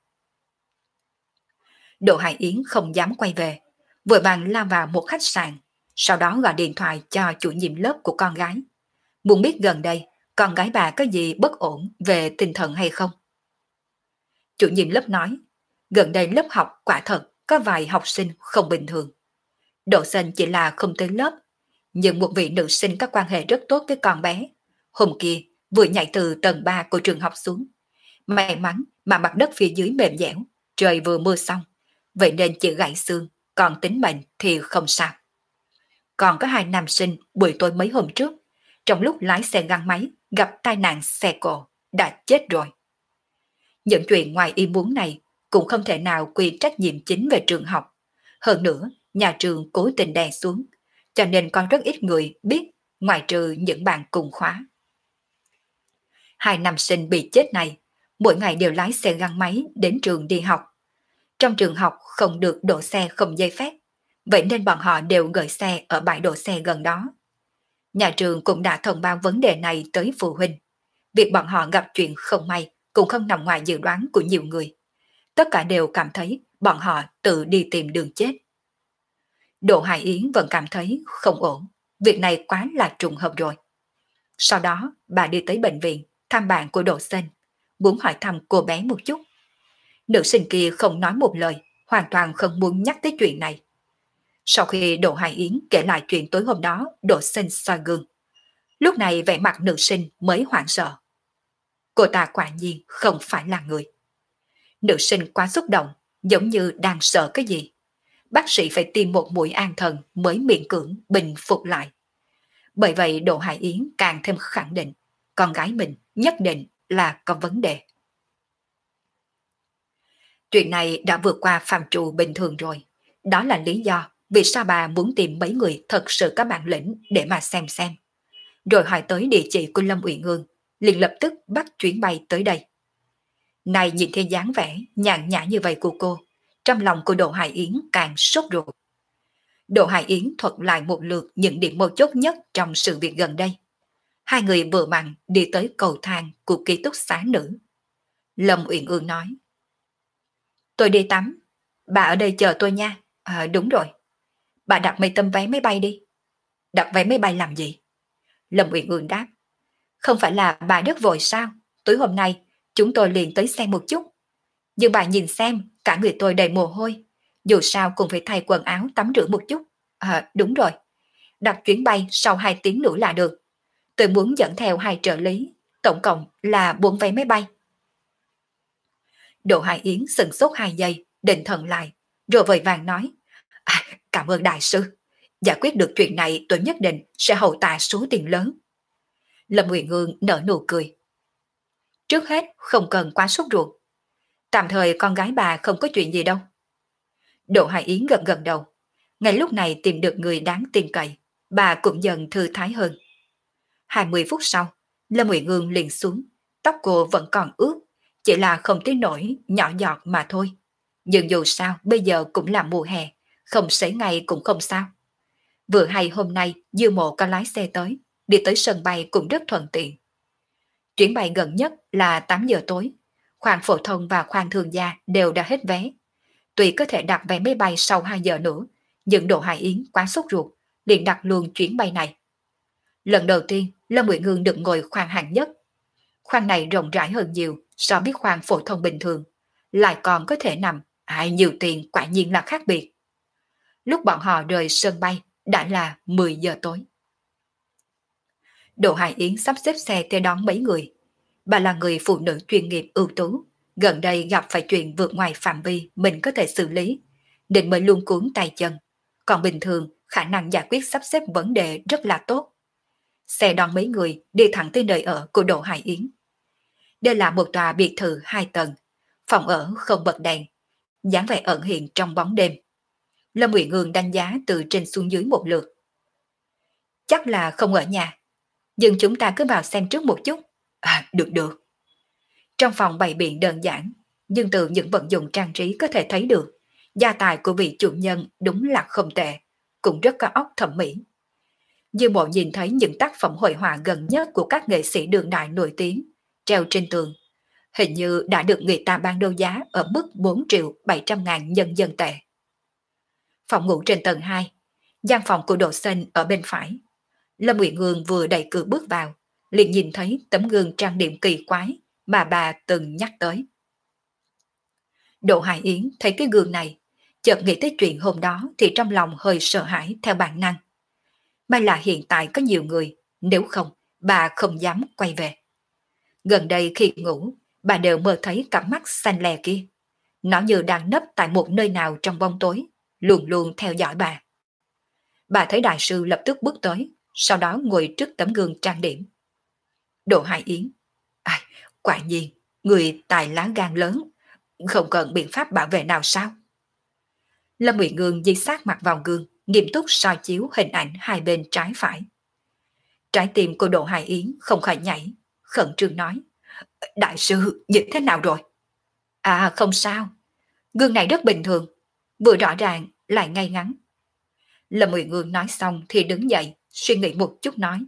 Đỗ Hải Yến không dám quay về, vội vàng lao vào một khách sạn, sau đó gọi điện thoại cho chủ nhiệm lớp của con gái. Muốn biết gần đây con gái bà có gì bất ổn về tinh thần hay không. Chủ nhiệm lớp nói, gần đây lớp học quả thật có vài học sinh không bình thường. Đỗ Sinh chỉ là không tới lớp, nhưng một vị nữ sinh có quan hệ rất tốt với con bé. Hôm kia vừa nhảy từ tầng 3 của trường học xuống. May mắn mà mặt đất phía dưới mềm dẻo, trời vừa mưa xong, vậy nên chỉ gãy xương, còn tính mệnh thì không sao. Còn có hai nam sinh buổi tối mấy hôm trước, trong lúc lái xe gắn máy gặp tai nạn xe cộ, đã chết rồi. Những chuyện ngoài ý muốn này cũng không thể nào quy trách nhiệm chính về trường học. Hơn nữa, nhà trường cố tình đè xuống, cho nên còn rất ít người biết, ngoài trừ những bạn cùng khóa. Hai nam sinh bị chết này, mỗi ngày đều lái xe gắn máy đến trường đi học. Trong trường học không được đổ xe không giấy phép, vậy nên bọn họ đều gửi xe ở bãi đổ xe gần đó. Nhà trường cũng đã thông báo vấn đề này tới phụ huynh. Việc bọn họ gặp chuyện không may cũng không nằm ngoài dự đoán của nhiều người. Tất cả đều cảm thấy bọn họ tự đi tìm đường chết. Đỗ Hải Yến vẫn cảm thấy không ổn, việc này quá là trùng hợp rồi. Sau đó bà đi tới bệnh viện thăm bạn của Đỗ Sinh, muốn hỏi thăm cô bé một chút. Nữ sinh kia không nói một lời, hoàn toàn không muốn nhắc tới chuyện này. Sau khi Đỗ Hải Yến kể lại chuyện tối hôm đó Đỗ Sinh soi gương, lúc này vẻ mặt nữ sinh mới hoảng sợ. Cô ta quả nhiên không phải là người. Nữ sinh quá xúc động, giống như đang sợ cái gì. Bác sĩ phải tiêm một mũi an thần mới miễn cưỡng bình phục lại. Bởi vậy Đỗ Hải Yến càng thêm khẳng định con gái mình nhất định là có vấn đề. Chuyện này đã vượt qua phạm trù bình thường rồi. Đó là lý do vì sao bà muốn tìm mấy người thật sự có bản lĩnh để mà xem. rồi hỏi tới địa chỉ của Lâm Uyển Ương, liền lập tức bắt chuyến bay tới đây. Này nhìn thấy dáng vẻ nhàn nhã như vậy của cô, trong lòng của Đỗ Hải Yến càng sốt ruột. Đỗ Hải Yến thuật lại một lượt những điểm mấu chốt nhất trong sự việc gần đây. Hai người vừa mặn đi tới cầu thang của ký túc xá nữ. Lâm Uyển Ương nói: Tôi đi tắm, bà ở đây chờ tôi nha. À, đúng rồi, bà đặt mấy tấm vé máy bay đi. Đặt vé máy bay làm gì? Lâm Uyển Ương đáp: Không phải là bà rất vội sao? Tối hôm nay chúng tôi liền tới xem một chút. Nhưng bà nhìn xem, cả người tôi đầy mồ hôi. Dù sao cũng phải thay quần áo tắm rửa một chút. À, đúng rồi, đặt chuyến bay sau 2 tiếng nữa là được. Tôi muốn dẫn theo 2 trợ lý, tổng cộng là 4 vé máy bay. Đỗ Hải Yến sừng sốt 2 giây, định thần lại, rồi vội vàng nói: Cảm ơn đại sư. Giải quyết được chuyện này tôi nhất định sẽ hậu tạ số tiền lớn. Lâm Uyển Ương nở nụ cười: Trước hết không cần quá sốt ruột. Tạm thời con gái bà không có chuyện gì đâu. Đỗ Hải Yến gật gật đầu. Ngay lúc này tìm được người đáng tin cậy, bà cũng dần thư thái hơn. 20 phút sau, Lâm Uyển Ương liền xuống. Tóc cô vẫn còn ướt, chỉ là không tới nổi nhỏ giọt mà thôi. Nhưng dù sao bây giờ cũng là mùa hè, không sấy ngay cũng không sao. Vừa hay hôm nay Dư Mộ có lái xe tới, đi tới sân bay cũng rất thuận tiện. Chuyến bay gần nhất là 8 giờ tối, khoang phổ thông và khoang thường gia đều đã hết vé. Tuy có thể đặt vé máy bay sau 2 giờ nữa, nhưng Đỗ Hải Yến quá sốt ruột, liền đặt luôn chuyến bay này. Lần đầu tiên, Lâm Uyển Ương được ngồi khoang hạng nhất. Khoang này rộng rãi hơn nhiều so với khoang phổ thông bình thường, lại còn có thể nằm, ai nhiều tiền quả nhiên là khác biệt. Lúc bọn họ rời sân bay, đã là 10 giờ tối. Đỗ Hải Yến sắp xếp xe tới đón mấy người. Bà là người phụ nữ chuyên nghiệp ưu tú, gần đây gặp phải chuyện vượt ngoài phạm vi mình có thể xử lý, nên mới luôn cuốn tay chân. Còn bình thường, khả năng giải quyết sắp xếp vấn đề rất là tốt. Xe đón mấy người đi thẳng tới nơi ở của Đỗ Hải Yến. Đây là một tòa biệt thự 2 tầng, phòng ở không bật đèn, dáng vẻ ẩn hiện trong bóng đêm. Lâm Uyển Ương đánh giá từ trên xuống dưới một lượt. Chắc là không ở nhà, nhưng chúng ta cứ vào xem trước một chút. À, được được. Trong phòng bày biện đơn giản, nhưng từ những vật dụng trang trí có thể thấy được, gia tài của vị chủ nhân đúng là không tệ, cũng rất có óc thẩm mỹ. Dư Mộ nhìn thấy những tác phẩm hội họa gần nhất của các nghệ sĩ đương đại nổi tiếng, treo trên tường. Hình như đã được người ta bán đấu giá ở mức 4.700.000 nhân dân tệ. Phòng ngủ trên tầng 2, gian phòng của Đỗ Sinh ở bên phải. Lâm Uyển Ương vừa đẩy cửa bước vào, liền nhìn thấy tấm gương trang điểm kỳ quái mà bà từng nhắc tới. Đỗ Hải Yến thấy cái gương này, chợt nghĩ tới chuyện hôm đó thì trong lòng hơi sợ hãi theo bản năng. May là hiện tại có nhiều người, nếu không, bà không dám quay về. Gần đây khi ngủ, bà đều mơ thấy cặp mắt xanh lè kia. Nó như đang nấp tại một nơi nào trong bóng tối, luôn luôn theo dõi bà. Bà thấy đại sư lập tức bước tới, sau đó ngồi trước tấm gương trang điểm. Đỗ Hải Yến: Ai, quả nhiên, người tài lá gan lớn, không cần biện pháp bảo vệ nào sao? Lâm Uyển Ương di sát mặt vào gương, nghiêm túc soi chiếu hình ảnh hai bên trái phải. Trái tim của Đỗ Hải Yến không khỏi nhảy, khẩn trương nói: Đại sư, như thế nào rồi? À, không sao. Gương này rất bình thường, vừa rõ ràng lại ngay ngắn. Lâm Uyển Ương nói xong thì đứng dậy, suy nghĩ một chút nói: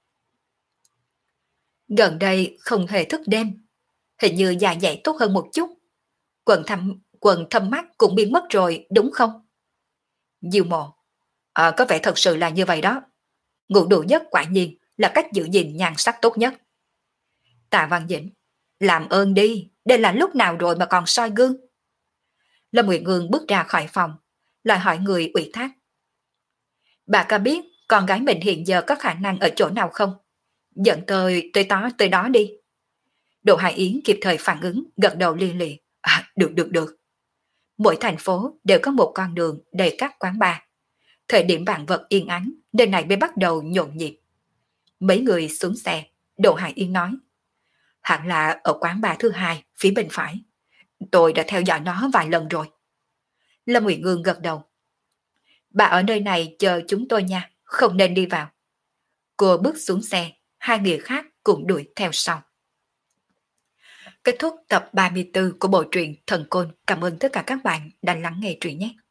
Gần đây không hề thức đêm, hình như dạ dày tốt hơn một chút. Quần thâm mắt cũng biến mất rồi, đúng không? Diêu Mộ: Có vẻ thật sự là như vậy đó. Ngủ đủ nhất quả nhiên là cách giữ gìn nhan sắc tốt nhất. Tạ Văn Dĩnh: Làm ơn đi, đây là lúc nào rồi mà còn soi gương? Lâm Uyển Ương bước ra khỏi phòng, lại hỏi người ủy thác: Bà có biết con gái mình hiện giờ có khả năng ở chỗ nào không? Dẫn tới đó đi. Đỗ Hải Yến kịp thời phản ứng, gật đầu liên lịa: Được. Mỗi thành phố đều có một con đường đầy các quán bar. Thời điểm vạn vật yên ắng, nơi này mới bắt đầu nhộn nhịp. Mấy người xuống xe, Đỗ Hải Yến nói: Hẳn là ở quán bar thứ 2, phía bên phải. Tôi đã theo dõi nó vài lần rồi. Lâm Uyển Ương gật đầu: Bà ở nơi này chờ chúng tôi nha, không nên đi vào. Cô bước xuống xe, hai người khác cũng đuổi theo sau. Kết thúc tập 34 của bộ truyện Thần Côn. Cảm ơn tất cả các bạn đã lắng nghe truyện nhé.